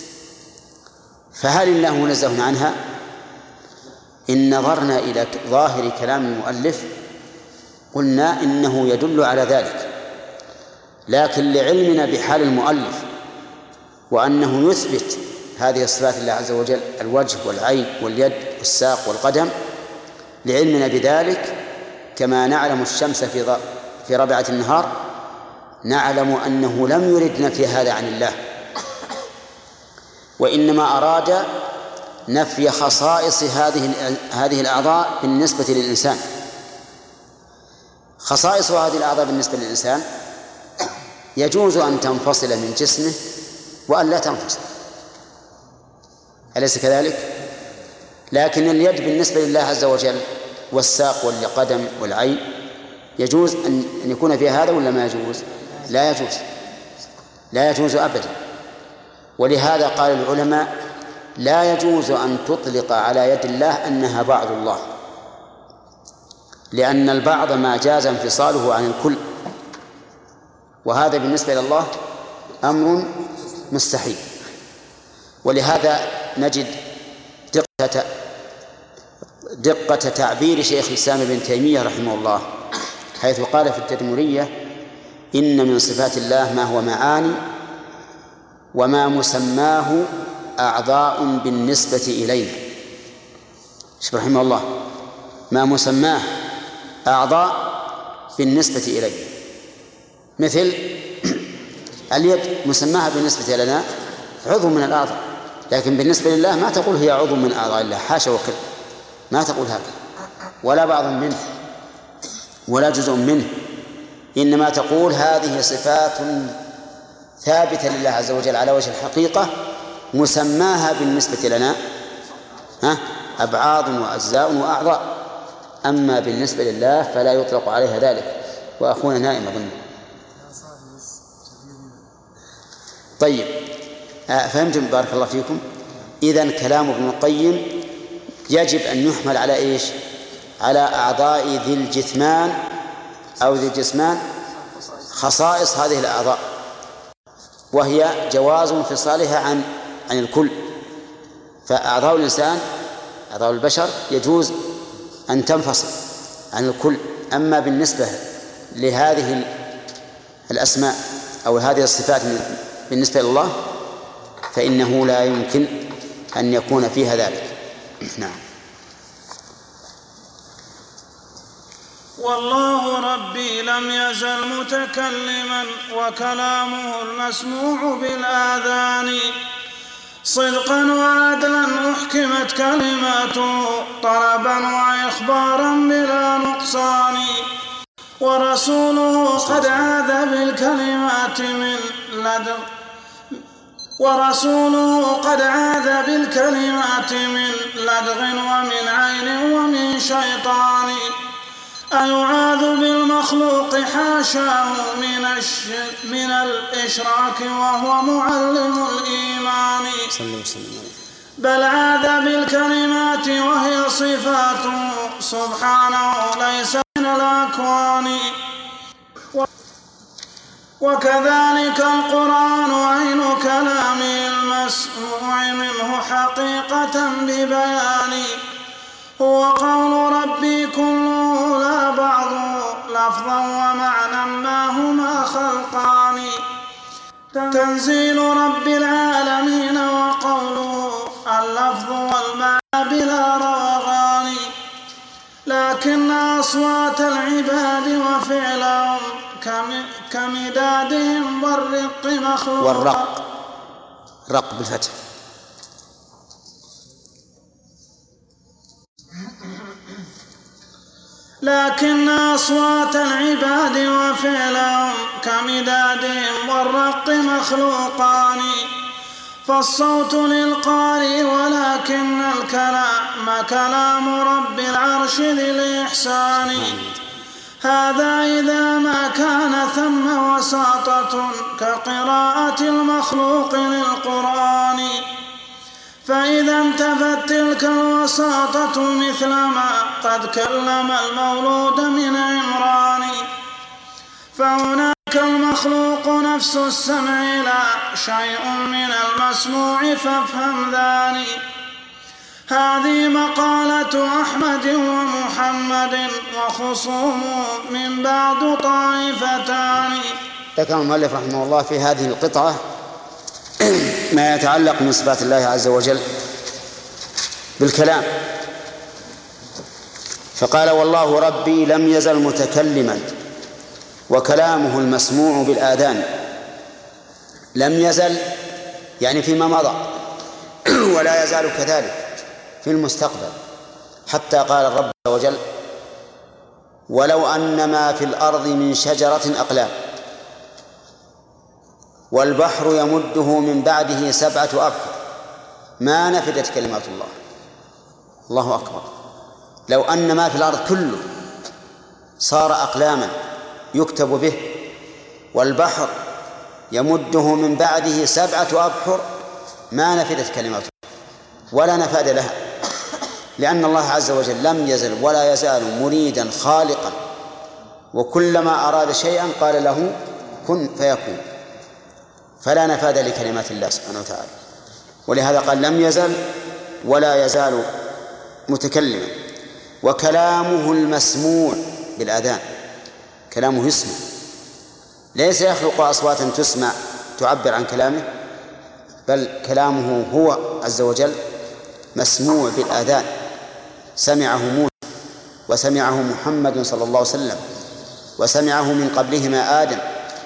فهل الله منزه عنها؟ إن نظرنا إلى ظاهر كلام المؤلف قلنا إنه يدل على ذلك، لكن لعلمنا بحال المؤلف وأنه يثبت هذه الصفات لله عز وجل، الوجه والعين واليد والساق والقدم، لعلمنا بذلك كما نعلم الشمس في ربعة النهار نعلم أنه لم يرد نفي هذا عن الله، وإنما أراد نفي خصائص هذه الأعضاء بالنسبة للإنسان. خصائص هذه الأعضاء بالنسبة للإنسان يجوز أن تنفصل من جسمه وأن لا تنفصل، أليس كذلك؟ لكن اليد بالنسبة لله عز وجل والساق والقدم والعين يجوز أن يكون فيها هذا ولا ما يجوز؟ لا يجوز، لا يجوز أبدا. ولهذا قال العلماء لا يجوز أن تطلق على يد الله أنها بعض الله، لأن البعض ما جاز انفصاله عن الكل، وهذا بالنسبة لله أمر مستحيل. ولهذا نجد دقة تعبير شيخ الإسلام ابن تيمية رحمه الله، حيث قال في التدمرية: إن من صفات الله ما هو معاني وما مسماه أعضاء بالنسبة إلينا. رحمه الله، ما مسماه أعضاء بالنسبة إلينا، مثل اليد مسماها بالنسبة لنا عضو من الأعضاء، لكن بالنسبة لله ما تقول هي عضو من أعضاء الله، حاشا وكلا، ما تقول هكذا، ولا بعض منه ولا جزء منه، إنما تقول هذه صفات ثابتة لله عز وجل على وجه الحقيقة، مسماها بالنسبة لنا أبعاض وأجزاء وأعضاء، أما بالنسبة لله فلا يطلق عليها ذلك. وأخونا نائم أظن. طيب، فهمتم بارك الله فيكم؟ إذن كلام ابن القيم يجب أن يحمل على إيش؟ على أعضاء ذي الجثمان أو ذي الجسمان خصائص هذه الأعضاء، وهي جواز انفصالها عن الكل. فأعضاء الإنسان، أعضاء البشر يجوز أن تنفصل عن الكل، أما بالنسبة لهذه الأسماء أو هذه الصفات بالنسبة لله فإنه لا يمكن أن يكون فيها ذلك. نعم. والله ربي لم يزل متكلما وكلامه المسموع بالآذان، صدقا وعدلا أحكمت كلماته، طلبا وإخبارا بلا نقصان، ورسوله قد عاد بالكلمات من لدغ ومن عين ومن شيطان، أيعاذ بالمخلوق حاشاه من الإشراك وهو معلم الإيمان، بل عاذ بالكلمات وهي صفاته سبحانه ليس من الأكوان. وكذلك القرآن عين كلامه المسموع منه حقيقة ببيان، هو قول ربي كله لا بعضه لفظا ومعنى ما هما خلقان، تنزيل رب العالمين وقوله اللفظ والمعنى بلا روغان، لكن أصوات العباد وفعلهم كمدادهم والرق مخلوق. رق بالفتح. لكن أصوات العباد وفعلهم كمدادهم والرق مخلوقان، فالصوت للقارئ ولكن الكلام كلام رب العرش ذي الإحسان، هذا إذا ما كان ثم وساطة كقراءة المخلوق للقرآن، فإذا انتفت تلك الوساطة مثلما قد كلم المولود من عمران، فهناك المخلوق نفس السمع لا شيء من المسموع فافهم ذاني، هذه مقالة أحمد ومحمد وخصوم من بعد طائفتان. ذكر المؤلف رحمه الله في هذه القطعة ما يتعلق من صفات الله عز وجل بالكلام، فقال والله ربي لم يزل متكلما وكلامه المسموع بالآذان. لم يزل يعني فيما مضى ولا يزال كذلك في المستقبل، حتى قال الرب عز وجل ولو أن ما في الأرض من شجرة أقلام والبحر يمده من بعده 7 أبحر ما نفدت كلمات الله. الله أكبر. لو أن ما في الأرض كله صار أقلاما يكتب به والبحر يمده من بعده 7 أبحر ما نفدت كلمات الله ولا نفاد لها، لأن الله عز وجل لم يزل ولا يزال مريدا خالقا، وكلما أراد شيئا قال له كن فيكون، فلا نفاد لكلمات الله سبحانه وتعالى. ولهذا قال لم يزل ولا يزال متكلما. وكلامه المسموع بالآذان، كلامه يسمع، ليس يخلق أصواتا تسمع تعبر عن كلامه، بل كلامه هو عز وجل مسموع بالآذان. سمعه موسى وسمعه محمد صلى الله عليه وسلم وسمعه من قبلهما آدم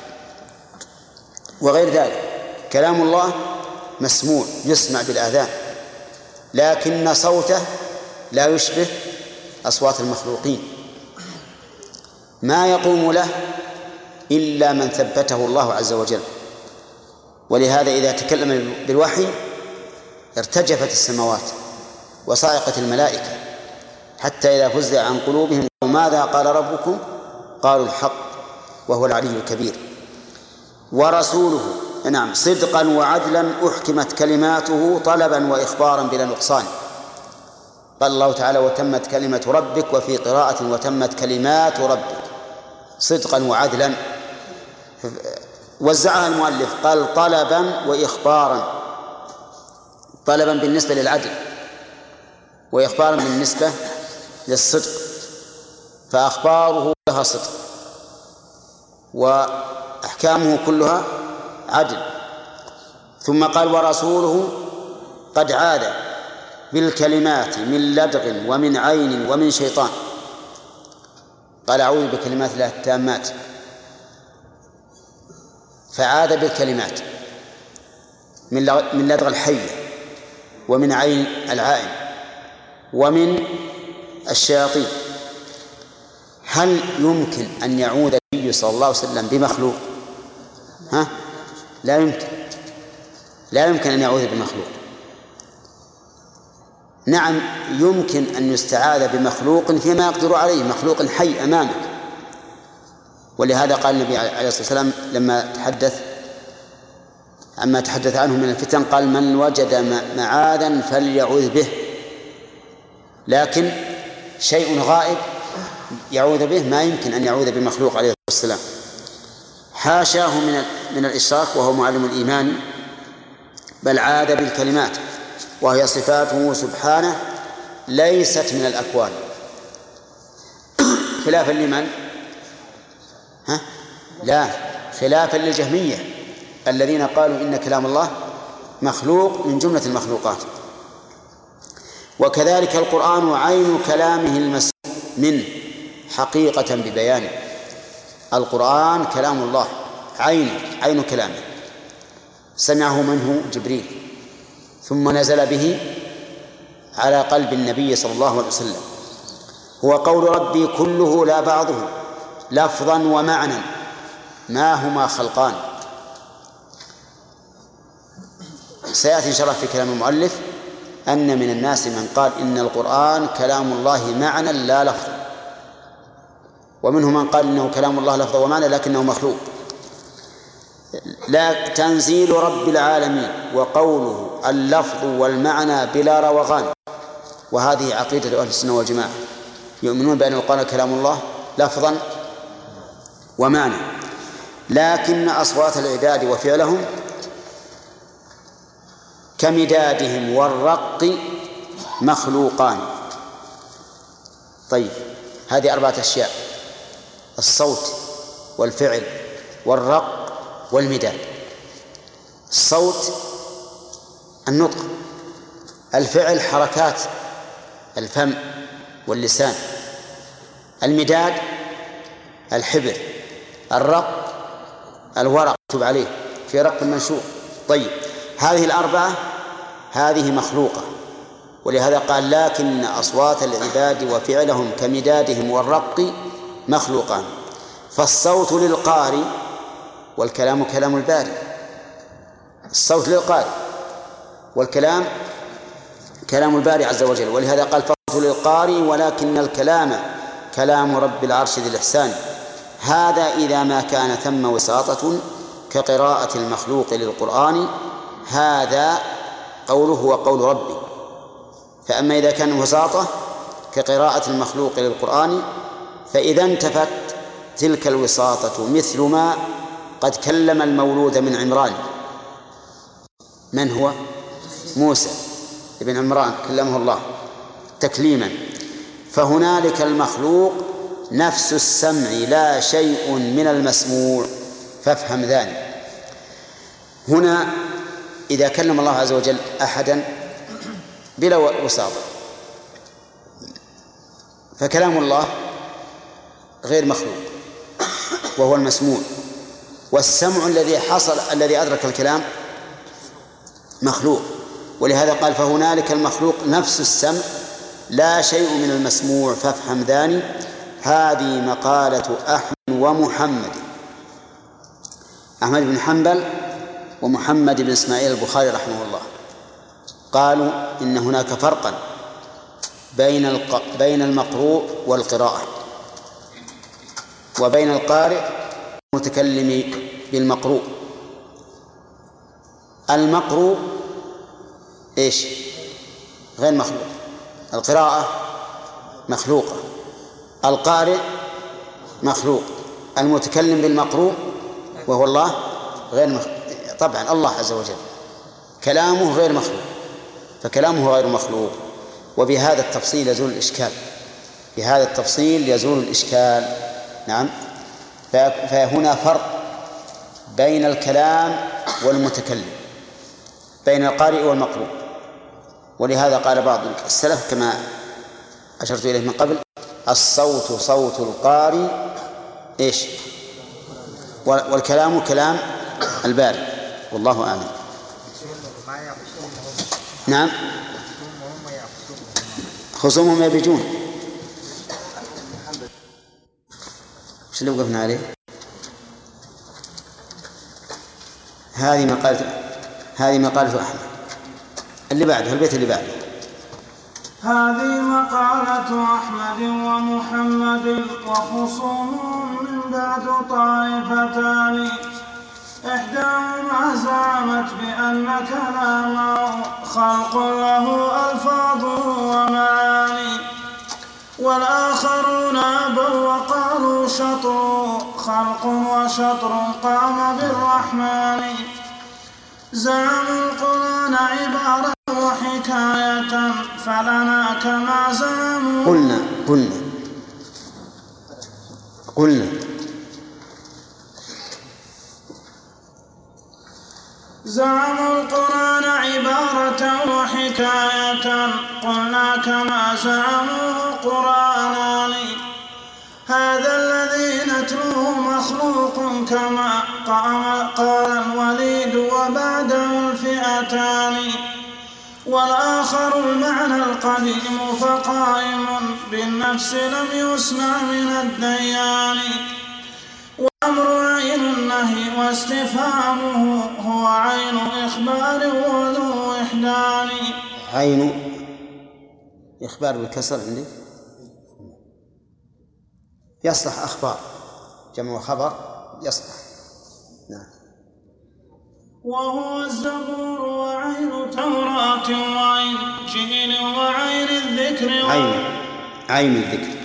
وغير ذلك. كلام الله مسموع يسمع بالآذان، لكن صوته لا يشبه أصوات المخلوقين، ما يقوم له إلا من ثبته الله عز وجل. ولهذا إذا تكلم بالوحي ارتجفت السماوات وصعقت الملائكة، حتى إذا فزع عن قلوبهم ماذا قال ربكم قالوا الحق وهو العلي الكبير. ورسوله نعم صدقا وعدلا أحكمت كلماته طلبا وإخبارا بلا نقصان. قال الله تعالى وتمت كلمة ربك، وفي قراءة وتمت كلمات ربك، صدقا وعدلا. وزعها المؤلف قال طلبا وإخبارا، طلبا بالنسبة للعدل وإخبارا بالنسبة للصدق، فأخباره لها صدق وأحكامه كلها عدل. ثم قال ورسوله قد عاد بالكلمات من لدغ ومن عين ومن شيطان. قال أعوذ بكلمات الله التامات، فعاد بالكلمات من لدغ الحية ومن عين العائن ومن الشياطين. هل يمكن أن يعود النبي صلى الله عليه وسلم بمخلوق؟ لا يمكن، لا يمكن أن يعود بمخلوق. نعم يمكن أن يستعاذ بمخلوق فيما يقدر عليه، مخلوق حي أمامك. ولهذا قال النبي عليه الصلاة والسلام لما تحدث عما تحدث عنه من الفتن قال من وجد معاذا فليعوذ به. لكن شيء غائب يعوذ به ما يمكن أن يعوذ بمخلوق عليه الصلاة والسلام، حاشاه من الإشراك وهو معلم الإيمان، بل عاد بالكلمات وهي صفاته سبحانه ليست من الأكوان، خلافا لمن؟ لا، خلافا للجهمية الذين قالوا إن كلام الله مخلوق من جملة المخلوقات. وكذلك القرآن عين كلامه المسموع منه حقيقة ببيانه. القرآن كلام الله عين كلامه، سمعه منه جبريل ثم نزل به على قلب النبي صلى الله عليه وسلم. هو قول ربي كله لا بعضه لفظا ومعنى ما هما خلقان. سيأتي إن شاء الله في كلام المؤلف أن من الناس من قال إن القرآن كلام الله معنى لا لفظا، ومنهم من قال إنه كلام الله لفظا ومعنى لكنه مخلوق. لا، تنزيل رب العالمين وقوله اللفظ والمعنى بلا روغان. وهذه عقيدة أهل السنة والجماعة، يؤمنون بأن القرآن كلام الله لفظا ومعنى، لكن أصوات العباد وفعلهم كمدادهم والرق مخلوقان. طيب، هذه 4 أشياء: الصوت والفعل والرق والمداد. الصوت النطق، الفعل حركات الفم واللسان، المداد الحبر، الرق الورق مكتوب عليه في رق منشور. طيب، هذه 4 هذه مخلوقة، ولهذا قال لكن أصوات العباد وفعلهم كمدادهم والرق مخلوقان. فالصوت للقارئ والكلام كلام الباري، الصوت للقارئ، والكلام كلام الباري عز وجل، ولهذا قال فالصوت للقارئ ولكن الكلام كلام رب العرش ذي الإحسان. هذا إذا ما كان ثم وساطة كقراءة المخلوق للقرآن، هذا قوله وقول ربي. فأما إذا كان وساطة كقراءة المخلوق للقرآن فإذا انتفت تلك الوساطة مثل ما قد كلم المولود من عمران. من هو؟ موسى ابن عمران كلمه الله تكليما. فهنالك المخلوق نفس السمع لا شيء من المسموع، فافهم ذلك. هنا إذا كلم الله عز وجل أحدا بلا وساطة فكلام الله غير مخلوق وهو المسموع، والسمع الذي حصل الذي أدرك الكلام مخلوق. ولهذا قال فهنالك المخلوق نفس السمع لا شيء من المسموع، فافهم ذاني. هذه مقالة أحمد ومحمد، أحمد بن حنبل ومحمد بن إسماعيل البخاري رحمه الله، قالوا إن هناك فرقا بين المقروء والقراءة وبين القارئ المتكلم بالمقروء. المقروء إيش؟ غير مخلوق، القراءة مخلوقة، القارئ مخلوق، المتكلم بالمقروء وهو الله غير مخلوق. طبعا الله عز وجل كلامه غير مخلوق، فكلامه غير مخلوق. وبهذا التفصيل يزول الإشكال، بهذا التفصيل يزول الإشكال. نعم. فهنا فرق بين الكلام والمتكلم، بين القارئ والمقروء. ولهذا قال بعض السلف كما أشرت إليه من قبل: الصوت صوت القارئ إيش؟ والكلام كلام الباري. والله أعلم. نعم. خصومهم يبجون. وش اللي وقفنا عليه؟ هذه مقالة أحمد. اللي بعده البيت اللي بعده: هذه مقالة أحمد ومحمد وخصومهم من بعد طائفتان، إحداهما زعمت بأن كلامه خلق له ألفاظ ومعاني، والآخرون أبوا وقالوا شطر خلق وشطر قام بالرحمن. زعموا القرآن عبارة وحكاية فلنا كما زعموا. قلنا زعموا القرآن عبارة وحكاية قلنا كما زعموا قرآنان. هذا الذي نتلوه مخلوق كما قال الوليد وبعده الفئتان، والآخر المعنى القديم فقائم بالنفس لم يسمع من الديان. وأمر عين النهي واستفهامه هو عين إخبار وذو إحدان. عين إخبار بالكسر عندي يصلح أخبار، جمع خبر يصلح. نعم. وهو الزبور وعين توراة وعين جيل وعين الذكر عين الذكر.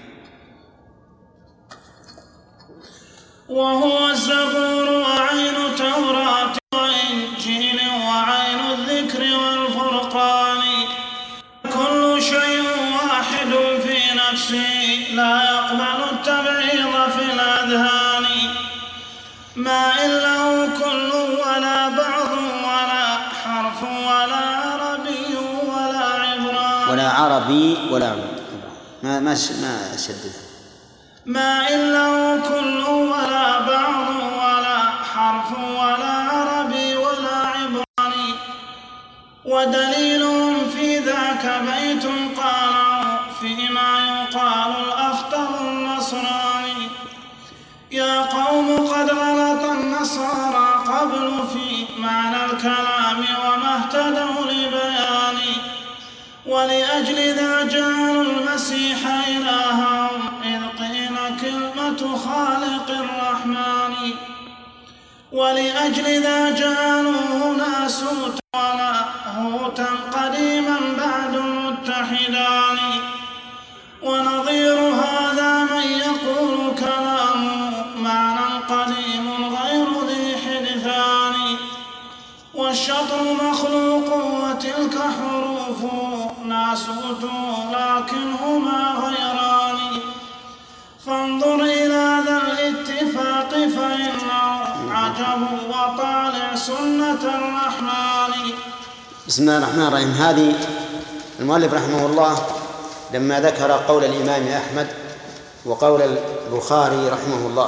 وهو الزبور وعين توراة وإنجيل وعين الذكر والفرقان. كل شيء واحد في نفسه لا يقبل التبعيض في الأذهان. ما إلا كل ولا بعض ولا حرف ولا عربي ولا عبران. ولا عربي ولا عبران. ما شدد. ما إلا كل ولا بعض ولا حرف ولا عربي ولا عبراني. ودليلهم في ذاك بيت قالوا فيما يقال الأخطر النصراني. يا قوم قد غلط النصارى قبل في معنى الكلام وما اهتدوا لبيانه. ولأجل ذا جعلوا المسيح إلههم إذ قيل كلمة خالق الرحمن. ولأجل ذا جعلوه ناسوت ولاهوتا قديما بعد متحدان. ونظير هذا من يقول كلامه معنى قديم غير ذي حدثان. والشطر مخلوق وتلك حروفه ناسوت لكنهما غيران. فانظر إلى ذا الاتفاق فإنه عجب وطالع سنة الرحمن. بسم الله الرحمن الرحيم. هذه المؤلف رحمه الله لما ذكر قول الإمام أحمد وقول البخاري رحمه الله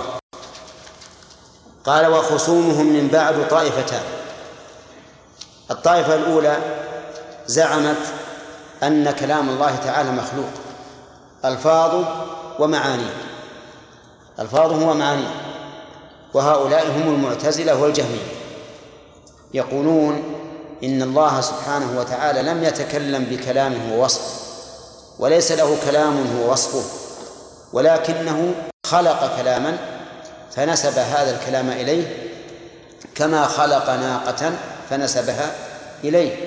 قال: وخصومهم من بعد طائفتان. الطائفة الأولى زعمت أن كلام الله تعالى مخلوق، ألفاظه ومعانيه، ألفاظه ومعانيه، وهؤلاء هم المعتزلة والجهمية، يقولون إن الله سبحانه وتعالى لم يتكلم بكلام هو وصفه، وليس له كلام هو وصفه، ولكنه خلق كلاما فنسب هذا الكلام إليه، كما خلق ناقة فنسبها إليه،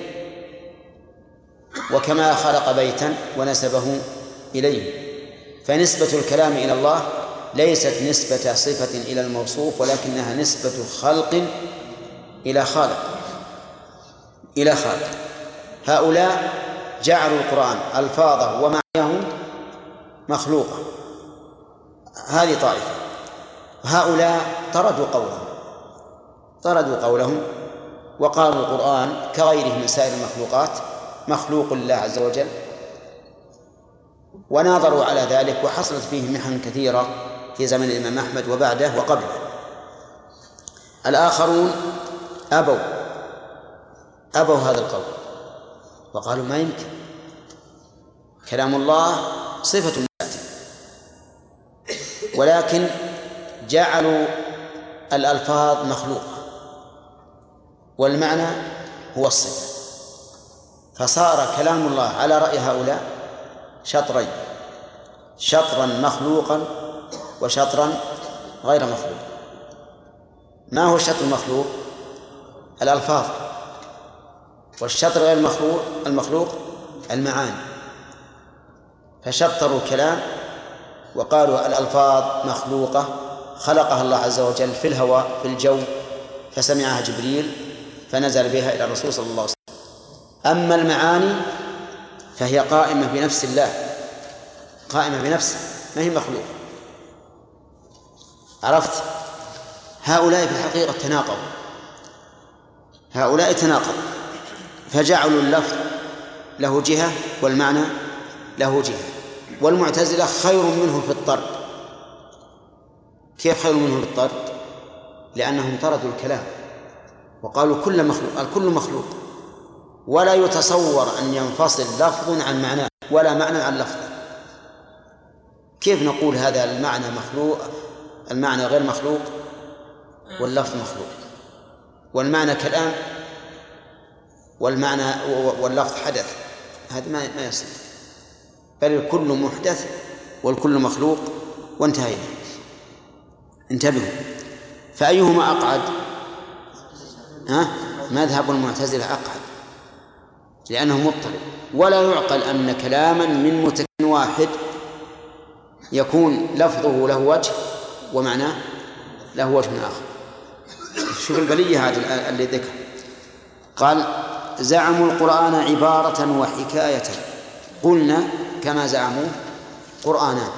وكما خلق بيتا ونسبه إليه. فنسبة الكلام إلى الله ليست نسبة صفة إلى الموصوف، ولكنها نسبة خلق إلى خالق. هؤلاء جعلوا القرآن ألفاظه ومعناه مخلوقا، هذه طائفة. هؤلاء طردوا قولهم وقالوا القرآن كغيره من سائر المخلوقات مخلوق لله عز وجل، وناظروا على ذلك، وحصلت فيه محن كثيرة في زمن الإمام أحمد وبعده وقبله. الآخرون أبوا هذا القول وقالوا ما يمكن، كلام الله صفة ذاته، ولكن جعلوا الألفاظ مخلوقة والمعنى هو الصفة، فصار كلام الله على رأي هؤلاء شطرين: شطرا مخلوقا وشطرا غير مخلوق. ما هو الشطر المخلوق؟ الألفاظ. والشطر غير المخلوق المعاني. فشطروا الكلام وقالوا الألفاظ مخلوقة خلقها الله عز وجل في الهواء في الجو، فسمعها جبريل فنزل بها إلى الرسول صلى الله عليه وسلم. أما المعاني فهي قائمة بنفس الله، قائمة بنفسه، ما هي مخلوقة. عرفت؟ هؤلاء في الحقيقة تناقضوا، فجعلوا اللفظ له جهة والمعنى له جهة. والمعتزلة خير منه في الطرد. كيف خير منه في الطرد؟ لأنهم طردوا الكلام وقالوا الكل مخلوق، ولا يتصور أن ينفصل لفظ عن معناه ولا معنى عن لفظ. كيف نقول هذا المعنى مخلوق، المعنى غير مخلوق، واللفظ مخلوق، والمعنى كلام والمعنى واللفظ حدث؟ هذا ما يصير، بل الكل محدث والكل مخلوق، وانتهينا. انتبهوا، فأيهما أقعد؟ مذهب المعتزلة أقعد، لأنه مضطرب، ولا يعقل أن كلاما من متكلم واحد يكون لفظه له وجه ومعناه له وجه آخر. شوف البلية هذا اللي ذكر. قال: زعموا القرآن عبارة وحكاية، قلنا كما زعموا قرآنان،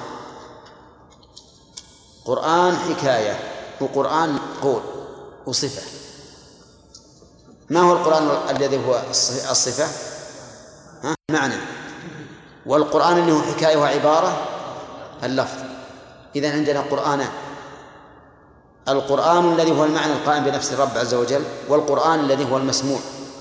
قرآن حكاية وقرآن قول وصفة. ما هو القرآن الذي هو الصفة؟ معنى. والقرآن اللي هو حكاية وعبارة اللفظ. إذن عندنا قرآنان: القرآن الذي هو المعنى القائم بنفس الرب عز وجل، والقرآن الذي هو المسموع.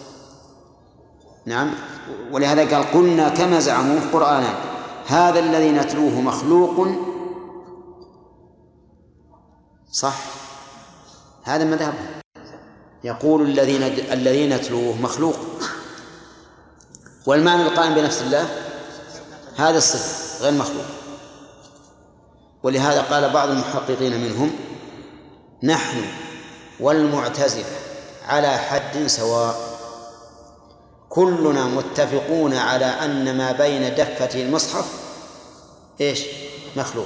نعم، ولهذا قال: قلنا كما زعموا قرآنان، هذا الذي نتلوه مخلوق. صح، هذا مذهبهم. يقول الذين يتلوه مخلوق، والمعنى القائم بنفس الله هذا الصفة غير مخلوق. ولهذا قال بعض المحققين منهم: نحن والمعتزلة على حد سواء، كلنا متفقون على أن ما بين دفتي المصحف إيش؟ مخلوق،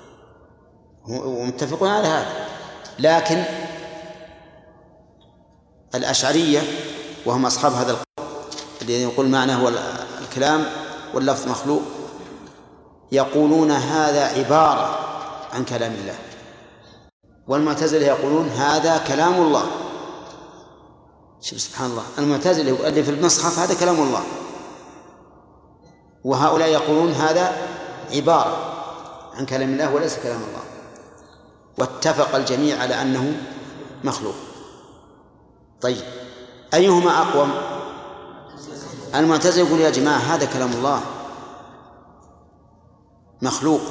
ومتفقون على هذا. لكن الأشعرية وهم أصحاب هذا القول الذي يقول معناه هو الكلام واللفظ مخلوق، يقولون هذا عبارة عن كلام الله، والمعتزلة يقولون هذا كلام الله. شوف سبحان الله، المعتزلة يؤلف في المصحف هذا كلام الله، وهؤلاء يقولون هذا عبارة عن كلام الله وليس كلام الله، واتفق الجميع على أنه مخلوق. طيب أيهما أقوم؟ المعتزلة يقول يا جماعة هذا كلام الله مخلوق،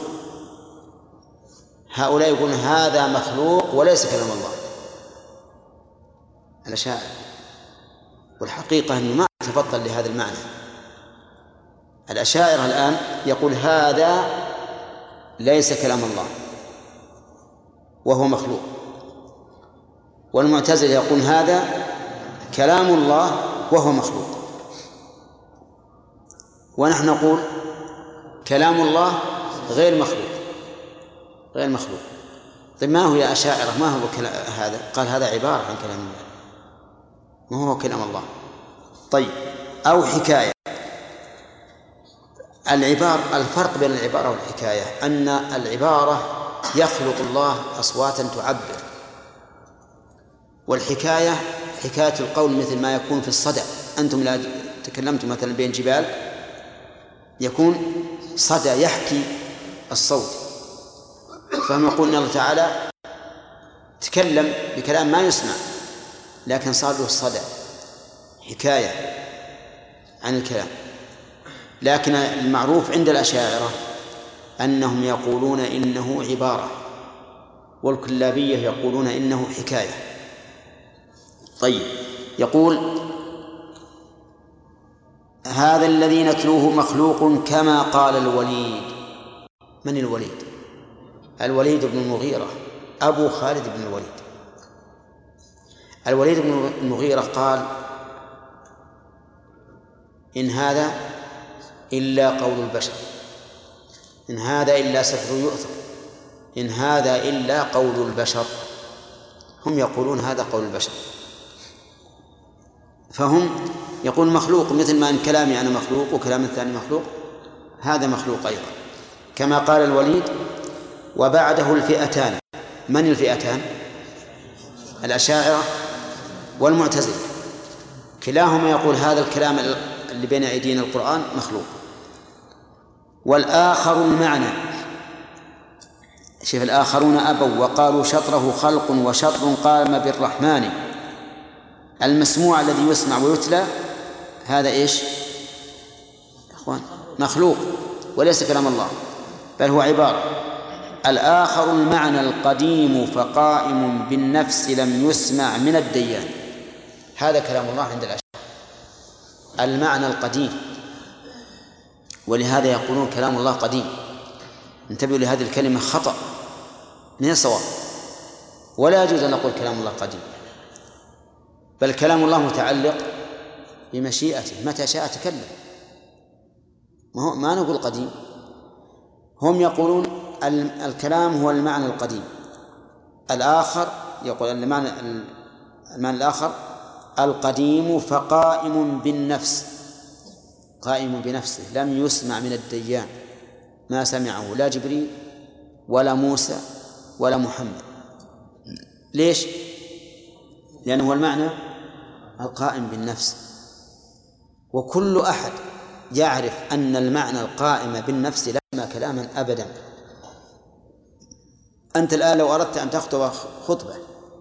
هؤلاء يقولون هذا مخلوق وليس كلام الله الأشاعرة. والحقيقة أنه ما تفضل لهذا المعنى. الأشاعرة الآن يقول هذا ليس كلام الله وهو مخلوق، والمعتزلة يقول هذا كلام الله وهو مخلوق، ونحن نقول كلام الله غير مخلوق، غير مخلوق. طيب ما هو يا أشاعرة، ما هو هذا؟ قال هذا عبارة عن كلام الله، ما هو كلام الله. طيب أو حكاية. الفرق بين العبارة والحكاية أن العبارة يخلق الله أصواتا تعبر، والحكاية حكاية القول مثل ما يكون في الصدى. أنتم لا تكلمتم مثلا بين جبال يكون صدى يحكي الصوت، فهم يقول الله تعالى تكلم بكلام ما يسمع لكن صار له الصدى، حكاية عن الكلام. لكن المعروف عند الأشاعرة أنهم يقولون إنه عبارة، والكلابية يقولون إنه حكاية. طيب يقول هذا الذي نتلوه مخلوق كما قال الوليد. من الوليد؟ الوليد بن المغيرة أبو خالد بن الوليد. الوليد بن المغيرة قال إن هذا إلا قول البشر، إن هذا إلا سحر يؤثر، إن هذا إلا قول البشر. هم يقولون هذا قول البشر، فهم يقول مخلوق، مثل ما أن كلامي أنا مخلوق وكلام الثاني مخلوق، هذا مخلوق أيضا كما قال الوليد. وبعده الفئتان. من الفئتان؟ الأشاعرة والمعتزلة، كلاهما يقول هذا الكلام اللي بين أيدينا القرآن مخلوق. والآخر المعنى. شوف الآخرون أبوا وقالوا شطره خلق وشطر قام بالرحمن. المسموع الذي يسمع ويتلى هذا إيش يا أخوان؟ مخلوق وليس كلام الله بل هو عبارة. الآخر المعنى القديم فقائم بالنفس لم يسمع من الديان. هذا كلام الله عند الأشاعرة، المعنى القديم، ولهذا يقولون كلام الله قديم. انتبهوا لهذه الكلمة، خطأ من الصواب، ولا يجوز أن نقول كلام الله قديم، بل كلام الله متعلق بمشيئته، متى شاء تكلم، ما نقول قديم. هم يقولون الكلام هو المعنى القديم. الآخر يقول المعنى الآخر القديم فقائم بالنفس، قائم بنفسه لم يسمع من الديان، ما سمعه لا جبريل ولا موسى ولا محمد. ليش؟ لأنه هو المعنى القائم بالنفس، وكل أحد يعرف أن المعنى القائم بالنفس لا يسمى كلاما أبدا. أنت الآن لو أردت أن تخطب خطبة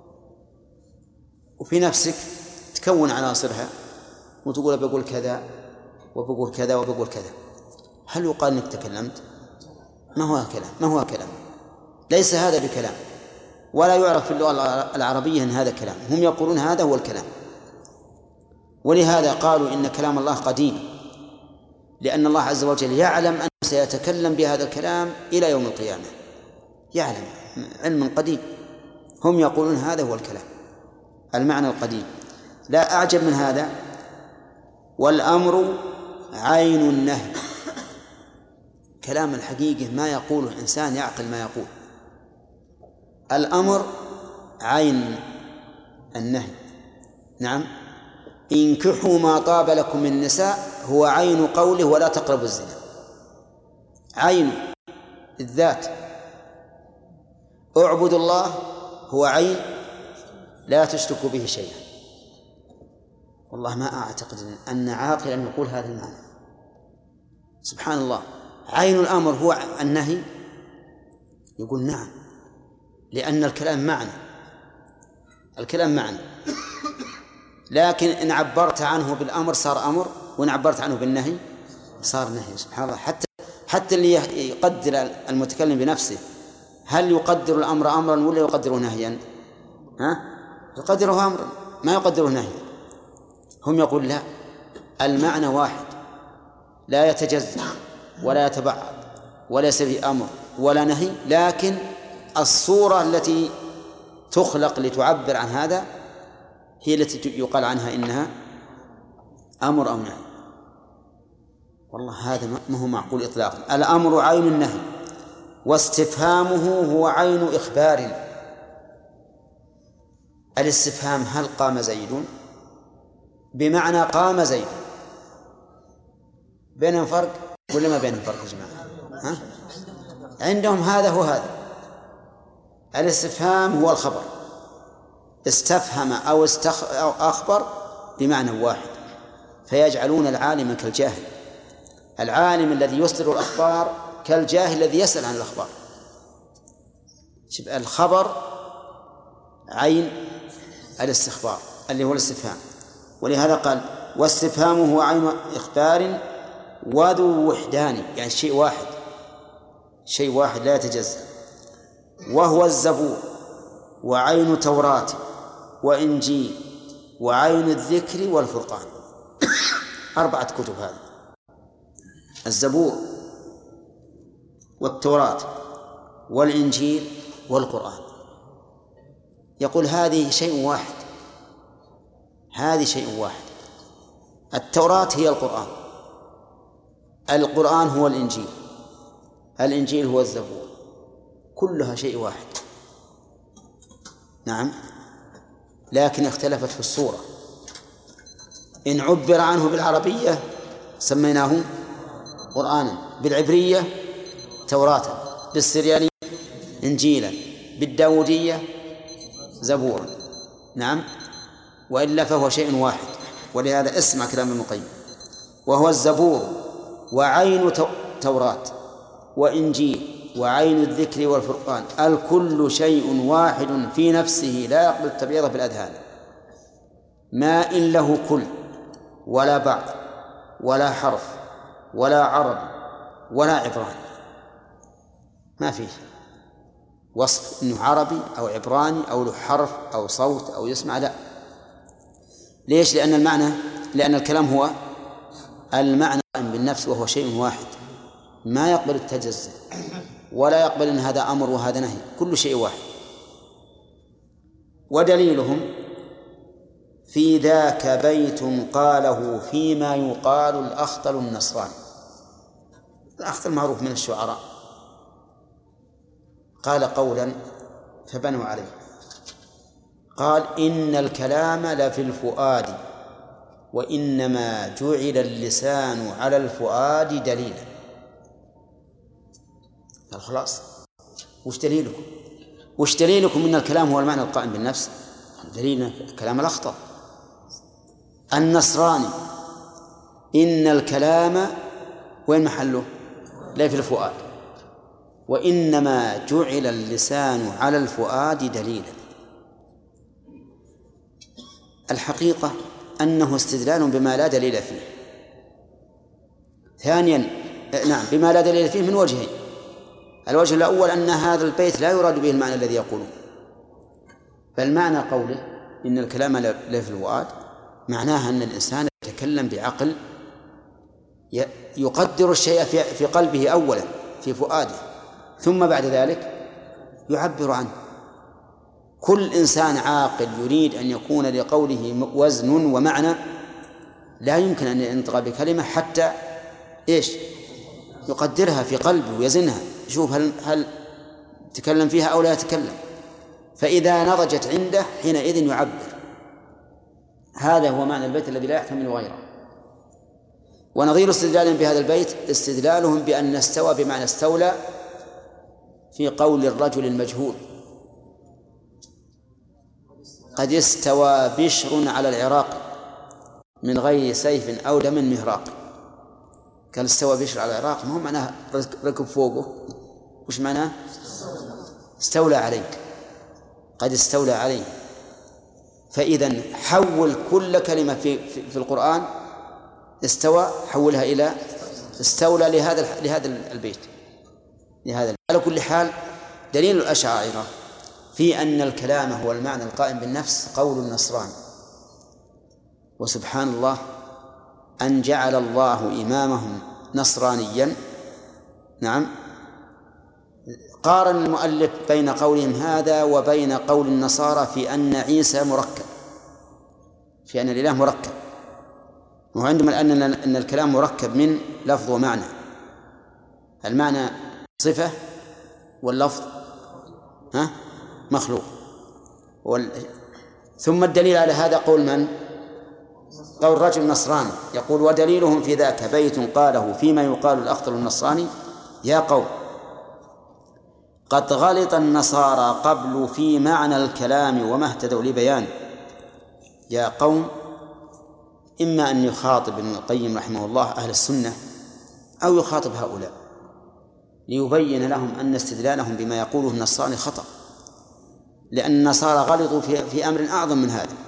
وفي نفسك تكون عناصرها وتقول بقول كذا وبقول كذا وبقول كذا، هل يقال أنك تكلمت؟ ما هو كلام، ما هو كلام، ليس هذا بكلام، ولا يعرف في اللغة العربية أن هذا كلام، هم يقولون هذا هو الكلام. ولهذا قالوا إن كلام الله قديم، لأن الله عز وجل يعلم أنه سيتكلم بهذا الكلام إلى يوم القيامة، يعلم علم قديم. هم يقولون هذا هو الكلام، المعنى القديم. لا أعجب من هذا، والأمر عين النهي. كلام الحقيقة ما يقوله إنسان يعقل ما يقول. الأمر عين النهي. نعم، انكحوا ما طاب لكم من النساء هو عين قوله ولا تقربوا الزنا، عين الذات. اعبدوا الله هو عين لا تشركوا به شيئا. والله ما أعتقد أن عاقلا يقول هذا المعنى. سبحان الله، عين الأمر هو النهي. يقول نعم، لأن الكلام معنى، الكلام معنى. لكن إن عبرت عنه بالأمر صار أمر، وإن عبرت عنه بالنهي صار نهي. سبحان الله، حتى اللي يقدر المتكلم بنفسه هل يقدر الأمر أمرا ولا يقدره نهيا؟ يقدره أمرا، ما يقدره نهيا. هم يقول لا، المعنى واحد لا يتجزأ ولا يتبعض وليس به أمر ولا نهي، لكن الصورة التي تخلق لتعبر عن هذا هي التي يقال عنها إنها أمر أو نهي. والله هذا ما هو معقول إطلاقا. الأمر عين النهي، واستفهامه هو عين إخبار. الاستفهام هل قام زيد؟ بمعنى قام زيد. بينهم فرق ولا ما بينهم فرق يا جماعة؟ عندهم هذا هو هذا. الاستفهام هو الخبر، استفهم أو أخبر بمعنى واحد، فيجعلون العالم كالجاهل، العالم الذي يصدر الأخبار كالجاهل الذي يسأل عن الأخبار. الخبر عين الاستخبار اللي هو الاستفهام. ولهذا قال واستفهامه هو عين إخبار وذو وحدان، يعني شيء واحد، شيء واحد لا يتجزأ. وهو الزبور وعين توراة وإنجيل وعين الذكر والفرقان. 4 كتب هذه: الزبور والتوراة والإنجيل والقرآن. يقول هذه شيء واحد، هذه شيء واحد. التوراة هي القرآن، القرآن هو الإنجيل، الإنجيل هو الزبور، كلها شيء واحد. نعم، لكن اختلفت في الصورة. إن عبر عنه بالعربية سميناه قرآنا، بالعبرية توراة، بالسريانية إنجيلا، بالداودية زبورا. نعم، وإلا فهو شيء واحد. ولهذا اسمع كلام ابن القيم: وهو الزبور وعين توراة وإنجيل وعين الذكر والفرقان، الكل شيء واحد في نفسه لا يقبل التبعيض في الأذهان، ما إن له كل ولا بعض ولا حرف ولا عرب ولا عبراني. ما فيه وصف إنه عربي أو عبراني أو له حرف أو صوت أو يسمع، لا. ليش؟ لأن الكلام هو المعنى بالنفس، وهو شيء واحد ما يقبل التجزئ ولا يقبل أن هذا أمر وهذا نهي، كل شيء واحد. ودليلهم: في ذاك بيت قاله فيما يقال الأخطل النصراني. الأخطل معروف من الشعراء، قال قولا فبنوا عليه، قال: إن الكلام لفي الفؤاد وإنما جعل اللسان على الفؤاد دليلا. الخلاص وش دليلكم؟ وش دليلكم إن الكلام هو المعنى القائم بالنفس؟ دليلنا كلام الأخطل. النصراني: إن الكلام وين محله؟ لا في الفؤاد، وإنما جعل اللسان على الفؤاد دليلا. الحقيقة أنه استدلال بما لا دليل فيه. ثانيا، نعم، بما لا دليل فيه من وجهين: الوجه الأول أن هذا البيت لا يراد به المعنى الذي يقولون، بل معنى قوله إن الكلام لا في الفؤاد معناها أن الإنسان يتكلم بعقل يقدر الشيء في قلبه أولا في فؤاده، ثم بعد ذلك يعبر عنه. كل إنسان عاقل يريد أن يكون لقوله وزن ومعنى لا يمكن أن ينطق بكلمة حتى يقدرها في قلبه ويزنها، يشوف هل تكلم فيها أو لا يتكلم، فإذا نضجت عنده حينئذ يعبر. هذا هو معنى البيت الذي لا يحتمل غيره. ونظير استدلالهم بهذا البيت استدلالهم بأن استوى بمعنى استولى في قول الرجل المجهول: قد استوى بشر على العراق من غير سيف أو دم مهراق. قال استوى بشر على العراق، ما هو معناه ركب فوقه، وش معناه؟ استولى عليه، قد استولى عليه. فإذا حول كل كلمة في القرآن استوى حولها إلى استولى لهذا البيت. على كل حال دليل الأشاعرة في أن الكلام هو المعنى القائم بالنفس قول النصراني. وسبحان الله أن جعل الله إمامهم نصرانيا. نعم، قارن المؤلف بين قولهم هذا وبين قول النصارى في أن عيسى مركب، في أن الإله مركب. وعندهم أن الكلام مركب من لفظ ومعنى، المعنى صفة واللفظ مخلوق. ثم الدليل على هذا قول من؟ قول رجل نصراني يقول: ودليلهم في ذاك بيت قاله فيما يقال الأخطل النصراني: يا قوم قد غلط النصارى قبل في معنى الكلام وما اهتدوا لبيانه. يا قوم إما أن يخاطب ابن القيم رحمه الله أهل السنة أو يخاطب هؤلاء ليبين لهم أن استدلالهم بما يقوله النصارى خطأ، لأن النصارى غلطوا في أمر أعظم من هذا.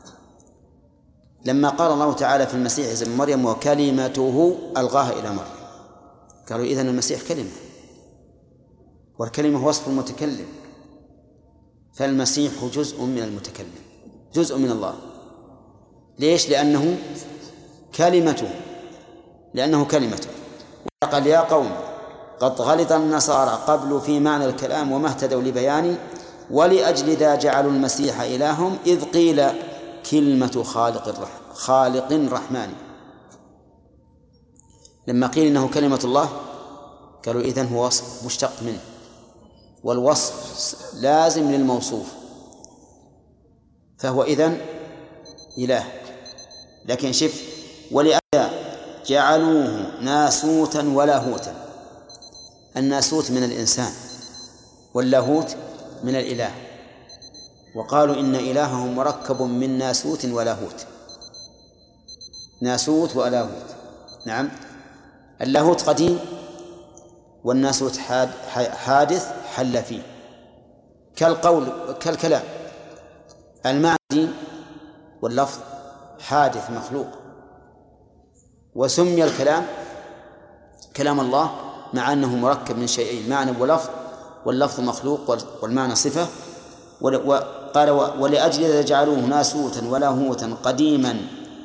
لما قال الله تعالى في المسيح ابن مريم: وكلمته ألقاها إلى مريم، قالوا إذن المسيح كلمة، والكلمة وصف المتكلم، فالمسيح جزء من المتكلم، جزء من الله. ليش؟ لأنه كلمته، قال: يا قوم قد غلط النصارى قبل في معنى الكلام وما اهتدوا لبياني، ولأجل ذا جعلوا المسيح إلههم، إذ قيل كلمة خالق رحمن. لما قيل إنه كلمة الله قالوا إذن هو وصف مشتق منه، والوصف لازم للموصوف، فهو إذن إله. لكن شف: ولأجل جعلوه ناسوتا ولاهوتا. الناسوت من الإنسان واللاهوت من الإله، وقالوا إن إلههم مركب من ناسوت ولاهوت. ناسوت ولاهوت، نعم. اللاهوت قديم والناسوت حادث حل فيه، كالكلام. المعنى واللفظ حادث مخلوق، وسمي الكلام كلام الله مع أنه مركب من شيئين: معنى ولفظ، واللفظ مخلوق والمعنى صفة. وقال: ولأجل ذا جعلوه ناسوتا ولاهوتا قديما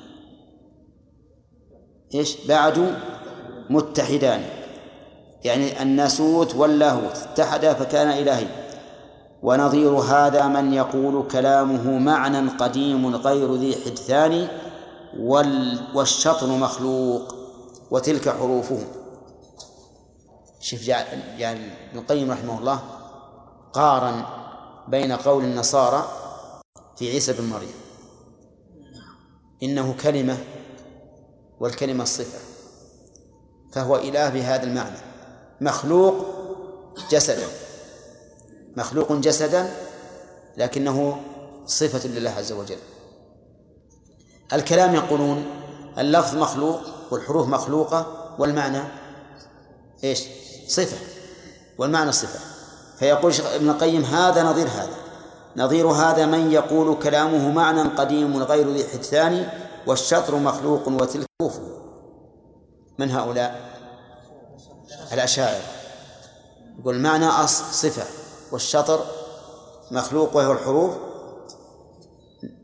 بعد متحدان، يعني الناسوت واللاهوت اتحدا فكان إلهي. ونظير هذا من يقول كلامه معنى قديم غير ذي حدثان، والشطر مخلوق وتلك حروفه. شوف، يعني ابن القيم رحمه الله قارن بين قول النصارى في عيسى بن مريم إنه كلمة، والكلمة الصفة، فهو إله بهذا المعنى، مخلوق جسدا لكنه صفة لله عز وجل. الكلام يقولون اللفظ مخلوق والحروف مخلوقة والمعنى صفة، والمعنى صفة. فيقول ابن القيم: هذا نظير هذا من يقول كلامه معنى قديم غير ذي حدثان، والشطر مخلوق وتلك حروفه. من هؤلاء؟ الأشاعرة. يقول المعنى صفة، والشطر مخلوق وهو الحروف،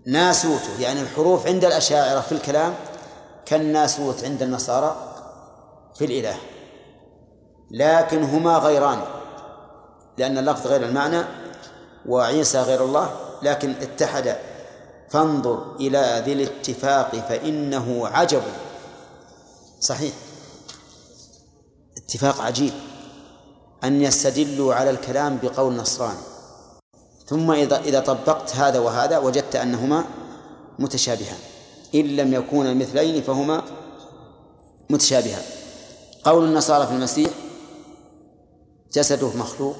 ناسوته، يعني الحروف عند الأشاعرة في الكلام كالناسوت عند النصارى في الإله، لكن هما غيران، لأن اللفظ غير المعنى وعيسى غير الله، لكن اتحد. فانظر إلى ذي الاتفاق فإنه عجب. صحيح، اتفاق عجيب أن يستدلوا على الكلام بقول نصراني، ثم إذا طبقت هذا وهذا وجدت أنهما متشابهان، إن لم يكونا مثلين فهما متشابهان. قول النصارى في المسيح جسده مخلوق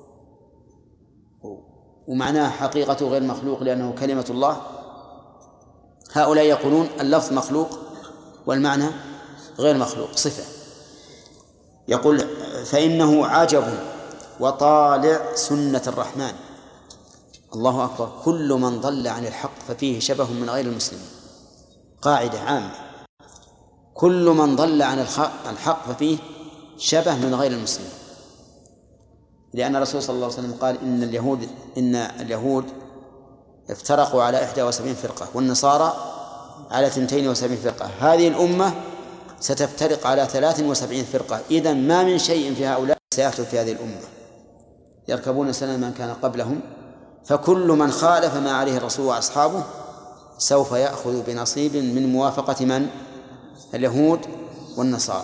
ومعناه حقيقته غير مخلوق لأنه كلمة الله، هؤلاء يقولون اللفظ مخلوق والمعنى غير مخلوق، صفة. يقول فإنه عجب وطالع سنة الرحمن. الله أكبر، كل من ضل عن الحق ففيه شبه من غير المسلمين، قاعدة عامة، كل من ضل عن الحق ففيه شبه من غير المسلمين، لأن الرسول صلى الله عليه وسلم قال إن اليهود افترقوا على 71 فرقة والنصارى على 72 فرقة، هذه الأمة ستفترق على 73 فرقة، إذن ما من شيء في هؤلاء سيحدث في هذه الأمة، يركبون سنن من كان قبلهم، فكل من خالف ما عليه الرسول وأصحابه سوف يأخذ بنصيب من موافقة من؟ اليهود والنصارى.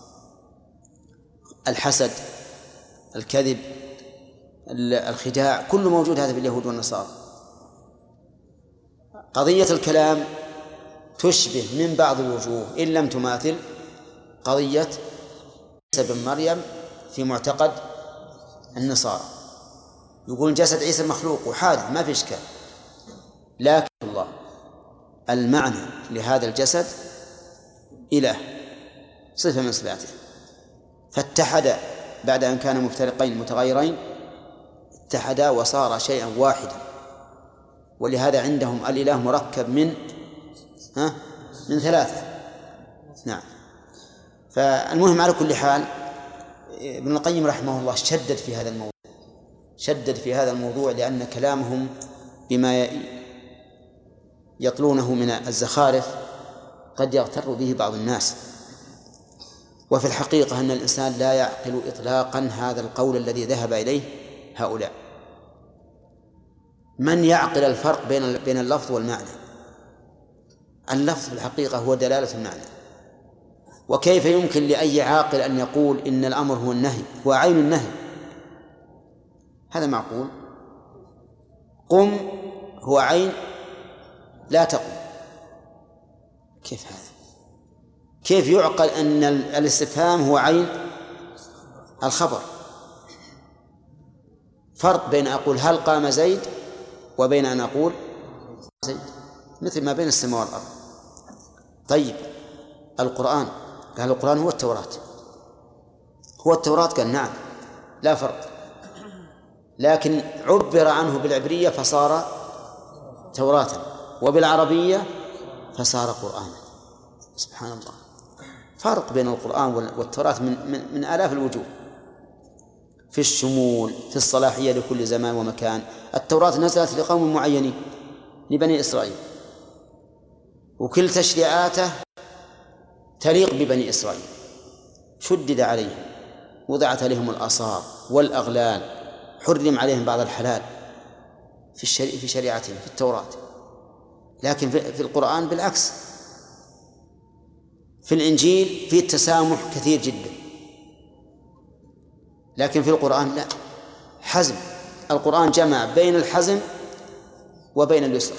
الحسد، الكذب، الخداع، كل موجود هذا في اليهود والنصارى. قضية الكلام تشبه من بعض الوجوه إن لم تماثل قضية عيسى بن مريم في معتقد النصارى، يقول جسد عيسى مخلوق وحادث ما في إشكال، لكن الله المعنى لهذا الجسد إله، صفة من صفاته، فاتحد بعد أن كان مفترقين متغيرين، اتحدا وصار شيئا واحدا. ولهذا عندهم الإله مركب من ثلاثة. نعم. فالمهم على كل حال ابن القيم رحمه الله شدد في هذا الموضوع لأن كلامهم بما يطلونه من الزخارف قد يغتر به بعض الناس، وفي الحقيقة أن الإنسان لا يعقل إطلاقا هذا القول الذي ذهب إليه هؤلاء. من يعقل الفرق بين اللفظ والمعنى؟ اللفظ في الحقيقة هو دلالة المعنى، وكيف يمكن لأي عاقل أن يقول إن الأمر هو النهي، هو عين النهي؟ هذا معقول؟ قم هو عين لا تقم، كيف هذا؟ كيف يعقل أن الاستفهام هو عين الخبر؟ فرق بين أقول هل قام زيد وبين أن أقول زيد، مثل ما بين السماء والأرض. طيب القرآن، قال القرآن هو التوراة، هو التوراة، قال نعم لا فرق، لكن عبر عنه بالعبرية فصار توراة، وبالعربية فصار قرآنا. سبحان الله، فرق بين القرآن والتوراة من آلاف الوجوه، في الشمول، في الصلاحية لكل زمان ومكان. التوراة نزلت لقوم معينين، لبني إسرائيل، وكل تشريعاته تليق ببني إسرائيل، شدد عليهم، وضعت عليهم الآثار والأغلال، حرم عليهم بعض الحلال في شريعتهم في التوراة. لكن في القرآن بالعكس، في الإنجيل فيه التسامح كثير جدا، لكن في القرآن لا، حزم. القرآن جمع بين الحزم وبين اليسر.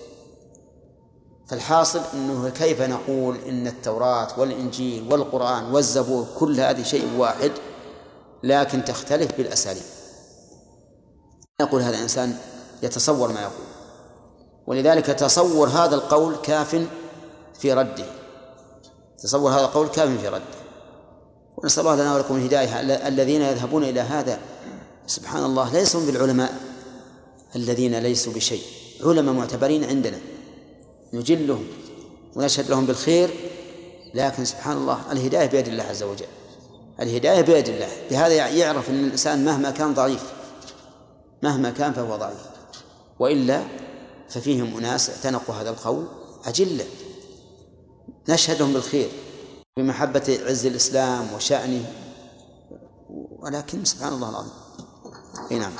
فالحاصل أنه كيف نقول إن التوراة والإنجيل والقرآن والزبور كل هذه شيء واحد، لكن تختلف بالأساليب. يقول هذا الإنسان يتصور ما يقول، ولذلك تصور هذا القول كاف في رده، تصور هذا القول كاف في رده. ونسأل الله لنا ولكم الهداية. الذين يذهبون إلى هذا سبحان الله ليسوا بالعلماء الذين ليسوا بشيء، علماء معتبرين عندنا نجلهم ونشهد لهم بالخير، لكن سبحان الله الهداية بيد الله عز وجل، الهداية بيد الله. بهذا يعرف أن الإنسان مهما كان ضعيف، مهما كان فهو ضعيف، وإلا ففيهم أناس اعتنقوا هذا القول أجلة نشهدهم بالخير بمحبة عز الإسلام وشأنه، ولكن سبحان الله العظيم. اي نعم.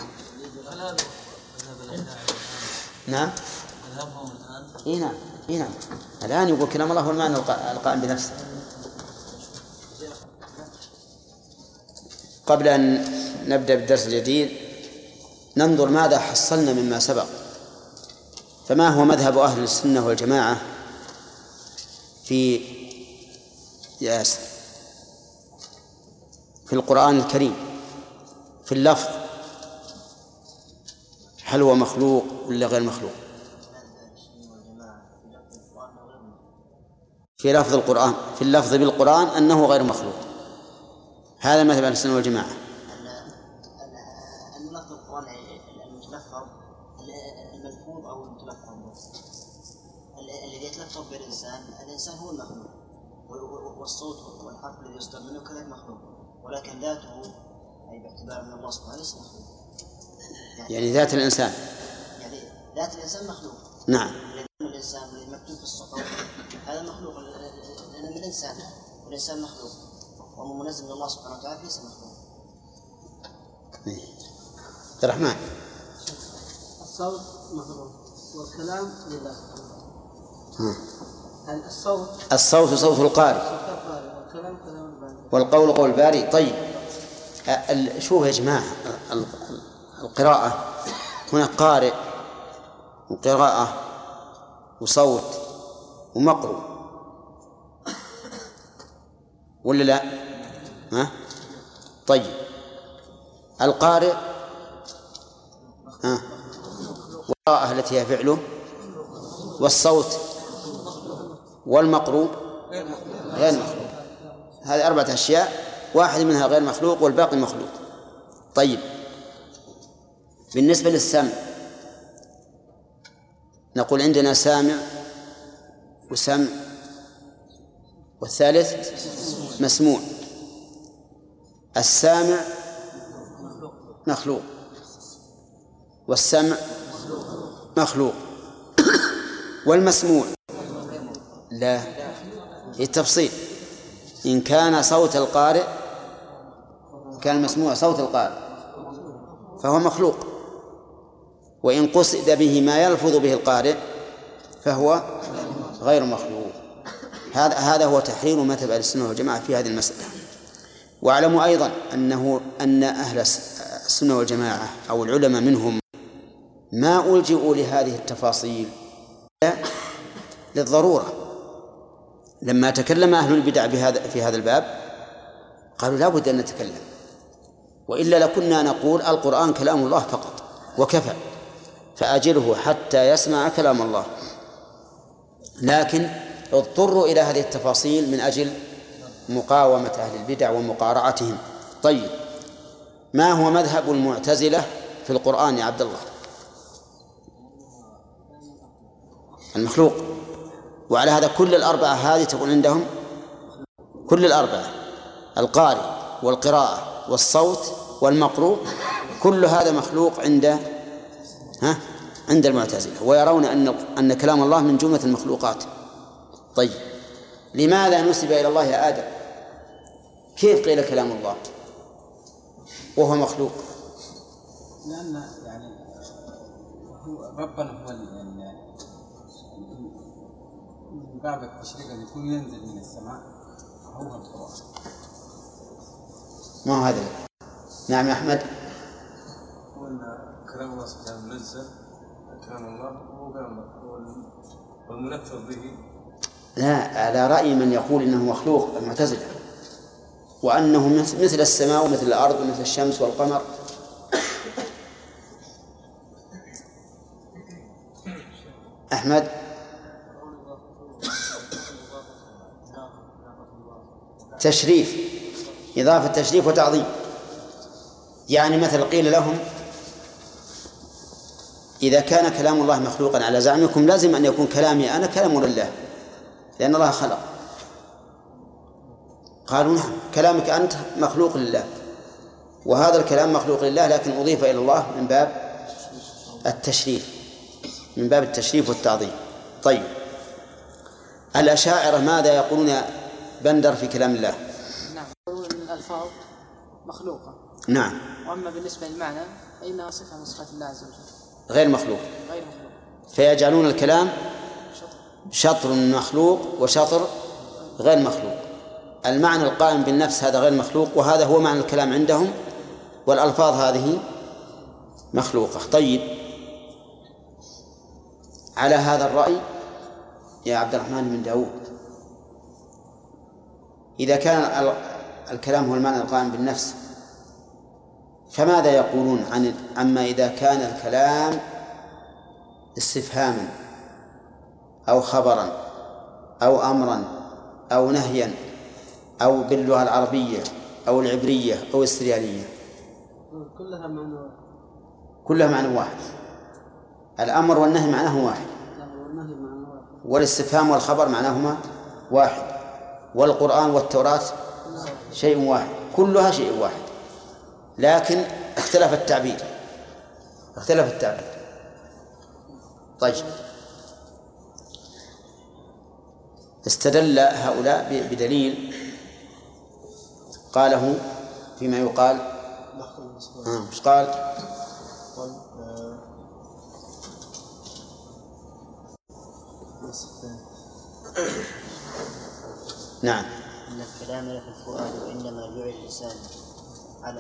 نعم. اي نعم. اي نعم. الآن يقول كلام الله هو المعنى القائم بنفسه. قبل أن نبدأ بالدرس الجديد ننظر ماذا حصلنا مما سبق. فما هو مذهب أهل السنة والجماعة في القرآن الكريم في اللفظ؟ هل هو مخلوق ولا غير مخلوق؟ في لفظ القرآن، في اللفظ بالقرآن أنه غير مخلوق، هذا مذهب أهل السنة والجماعة. اللفظ القرآن المتلفظ الملفوظ أو المتلفظ الذي يتلفظ الإنسان هو المخلوق، والصوت والحرف الذي يصدر منه كذلك مخلوق، ولكن ذاته أي باعتبار من الله سبحانه ليس مخلوق. يعني ذات الإنسان، يعني ذات الإنسان مخلوق. نعم. الإنسان الذي مكتوب في الصحف هذا مخلوق لأن من الإنسان، والإنسان مخلوق ومنزل من الله سبحانه وتعالى ليس مخلوق. عبد الرحمن. الصوت مخلوق والكلام لله. الصوت صوت القارئ والقول قول الباري. طيب شوف يا جماعة، القراءة هنا قارئ وقراءة وصوت ومقروء ولا لا؟ ها؟ طيب القارئ والقراءة التي هي فعله، والصوت والمقروء غير مخلوق. هذه 4 أشياء، واحد منها غير مخلوق والباقي مخلوق. طيب بالنسبة للسمع نقول عندنا سامع وسمع، والثالث مسموع. السامع مخلوق والسمع مخلوق، والمسموع لا، التفصيل. إن كان صوت القارئ، كان المسموع صوت القارئ فهو مخلوق، وإن قصد به ما يلفظ به القارئ فهو غير مخلوق. هذا هو تحرير مذهب أهل السنة والجماعة في هذه المسألة. واعلموا أيضا أن أهل السنة والجماعة أو العلماء منهم ما ألجئوا لهذه التفاصيل للضرورة. لما تكلم أهل البدع في هذا الباب قالوا لا بد أن نتكلم، وإلا لكنا نقول القرآن كلام الله فقط وكفى، فأجله حتى يسمع كلام الله. لكن اضطروا إلى هذه التفاصيل من أجل مقاومة أهل البدع ومقارعتهم. طيب ما هو مذهب المعتزلة في القرآن يا عبد الله؟ المخلوق. وعلى هذا كل الأربعة هذه تكون عندهم، كل الأربعة، القارئ والقراءة والصوت والمقروء، كل هذا مخلوق عند المعتزلة، ويرون أن كلام الله من جملة المخلوقات. طيب لماذا نسب إلى الله يا آدم؟ كيف قيل كلام الله وهو مخلوق؟ لأن يعني ربنا هو من باب التشريع أن يكون ينزل من السماء هو القرآن. ما هو هذا؟ نعم يا أحمد. هو أن كلام الله سبحانه منزل، كلام الله هو كلام الله والمنفذ به. لا، على رأي من يقول إنه مخلوق المعتزلة، وأنه مثل السماء ومثل الأرض ومثل الشمس والقمر. أحمد. تشريف، إضافة تشريف وتعظيم. يعني مثل قيل لهم إذا كان كلام الله مخلوقا على زعمكم لازم أن يكون كلامي أنا كلام لله، لأن الله خلق. قالوا نعم، كلامك أنت مخلوق لله، وهذا الكلام مخلوق لله، لكن أضيف إلى الله من باب التشريف. من باب التشريف والتعظيم. طيب، الأشاعرة ماذا يقولون بندر في كلام الله؟ نعم، يقولون أن الألفاظ مخلوقة. نعم. وأما بالنسبة للمعنى فإنها صفة من صفات الله عز وجل، غير مخلوق. غير مخلوق. فيجعلون الكلام شطر مخلوق وشطر غير مخلوق. المعنى القائم بالنفس هذا غير مخلوق، وهذا هو معنى الكلام عندهم، والألفاظ هذه مخلوقة. طيب، على هذا الرأي يا عبد الرحمن بن داود، إذا كان الكلام هو المعنى القائم بالنفس، فماذا يقولون عما إذا كان الكلام استفهاما أو خبرا أو أمرا أو نهيا أو باللغة العربية أو العبرية أو السريانية؟ كلها معنى واحد. كلها معنى واحد. الأمر والنهي معناه واحد، والاستفهام والخبر معناهما واحد، والقرآن والتوراة شيء واحد، كلها شيء واحد، لكن اختلف التعبير. طيب، استدل هؤلاء بدليل قاله فيما يقال. مش قال؟ نعم. إن الكلام في الفؤاد وإنما جعل اللسان على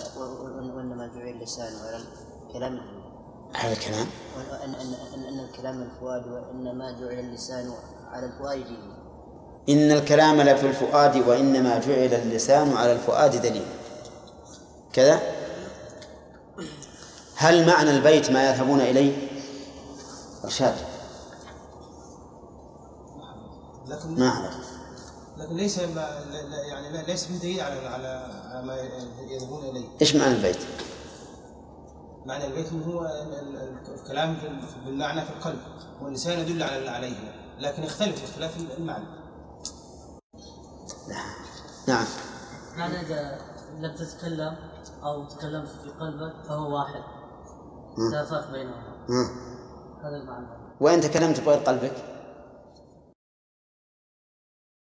الكلام على الكلام. أن الكلام الفؤاد وإنما جعل اللسان على الفؤاد دليل. إن الكلام لفي الفؤاد وإنما جعل اللسان على الفؤاد دليل. كذا. هل معنى البيت ما يذهبون إليه؟ إرشاد. لكن ليس يعني ليس في دليل على ما يذهبون إليه. إيش معنى البيت؟ معنى البيت هو الكلام بالمعنى في القلب، واللسان يدل عليه، لكن يختلف اختلاف المعنى. نعم. معنى إذا لم تتكلم أو تكلمت في قلبك فهو واحد، لا فرق بينهما. هذا المعنى. وإن تكلمت بغير قلبك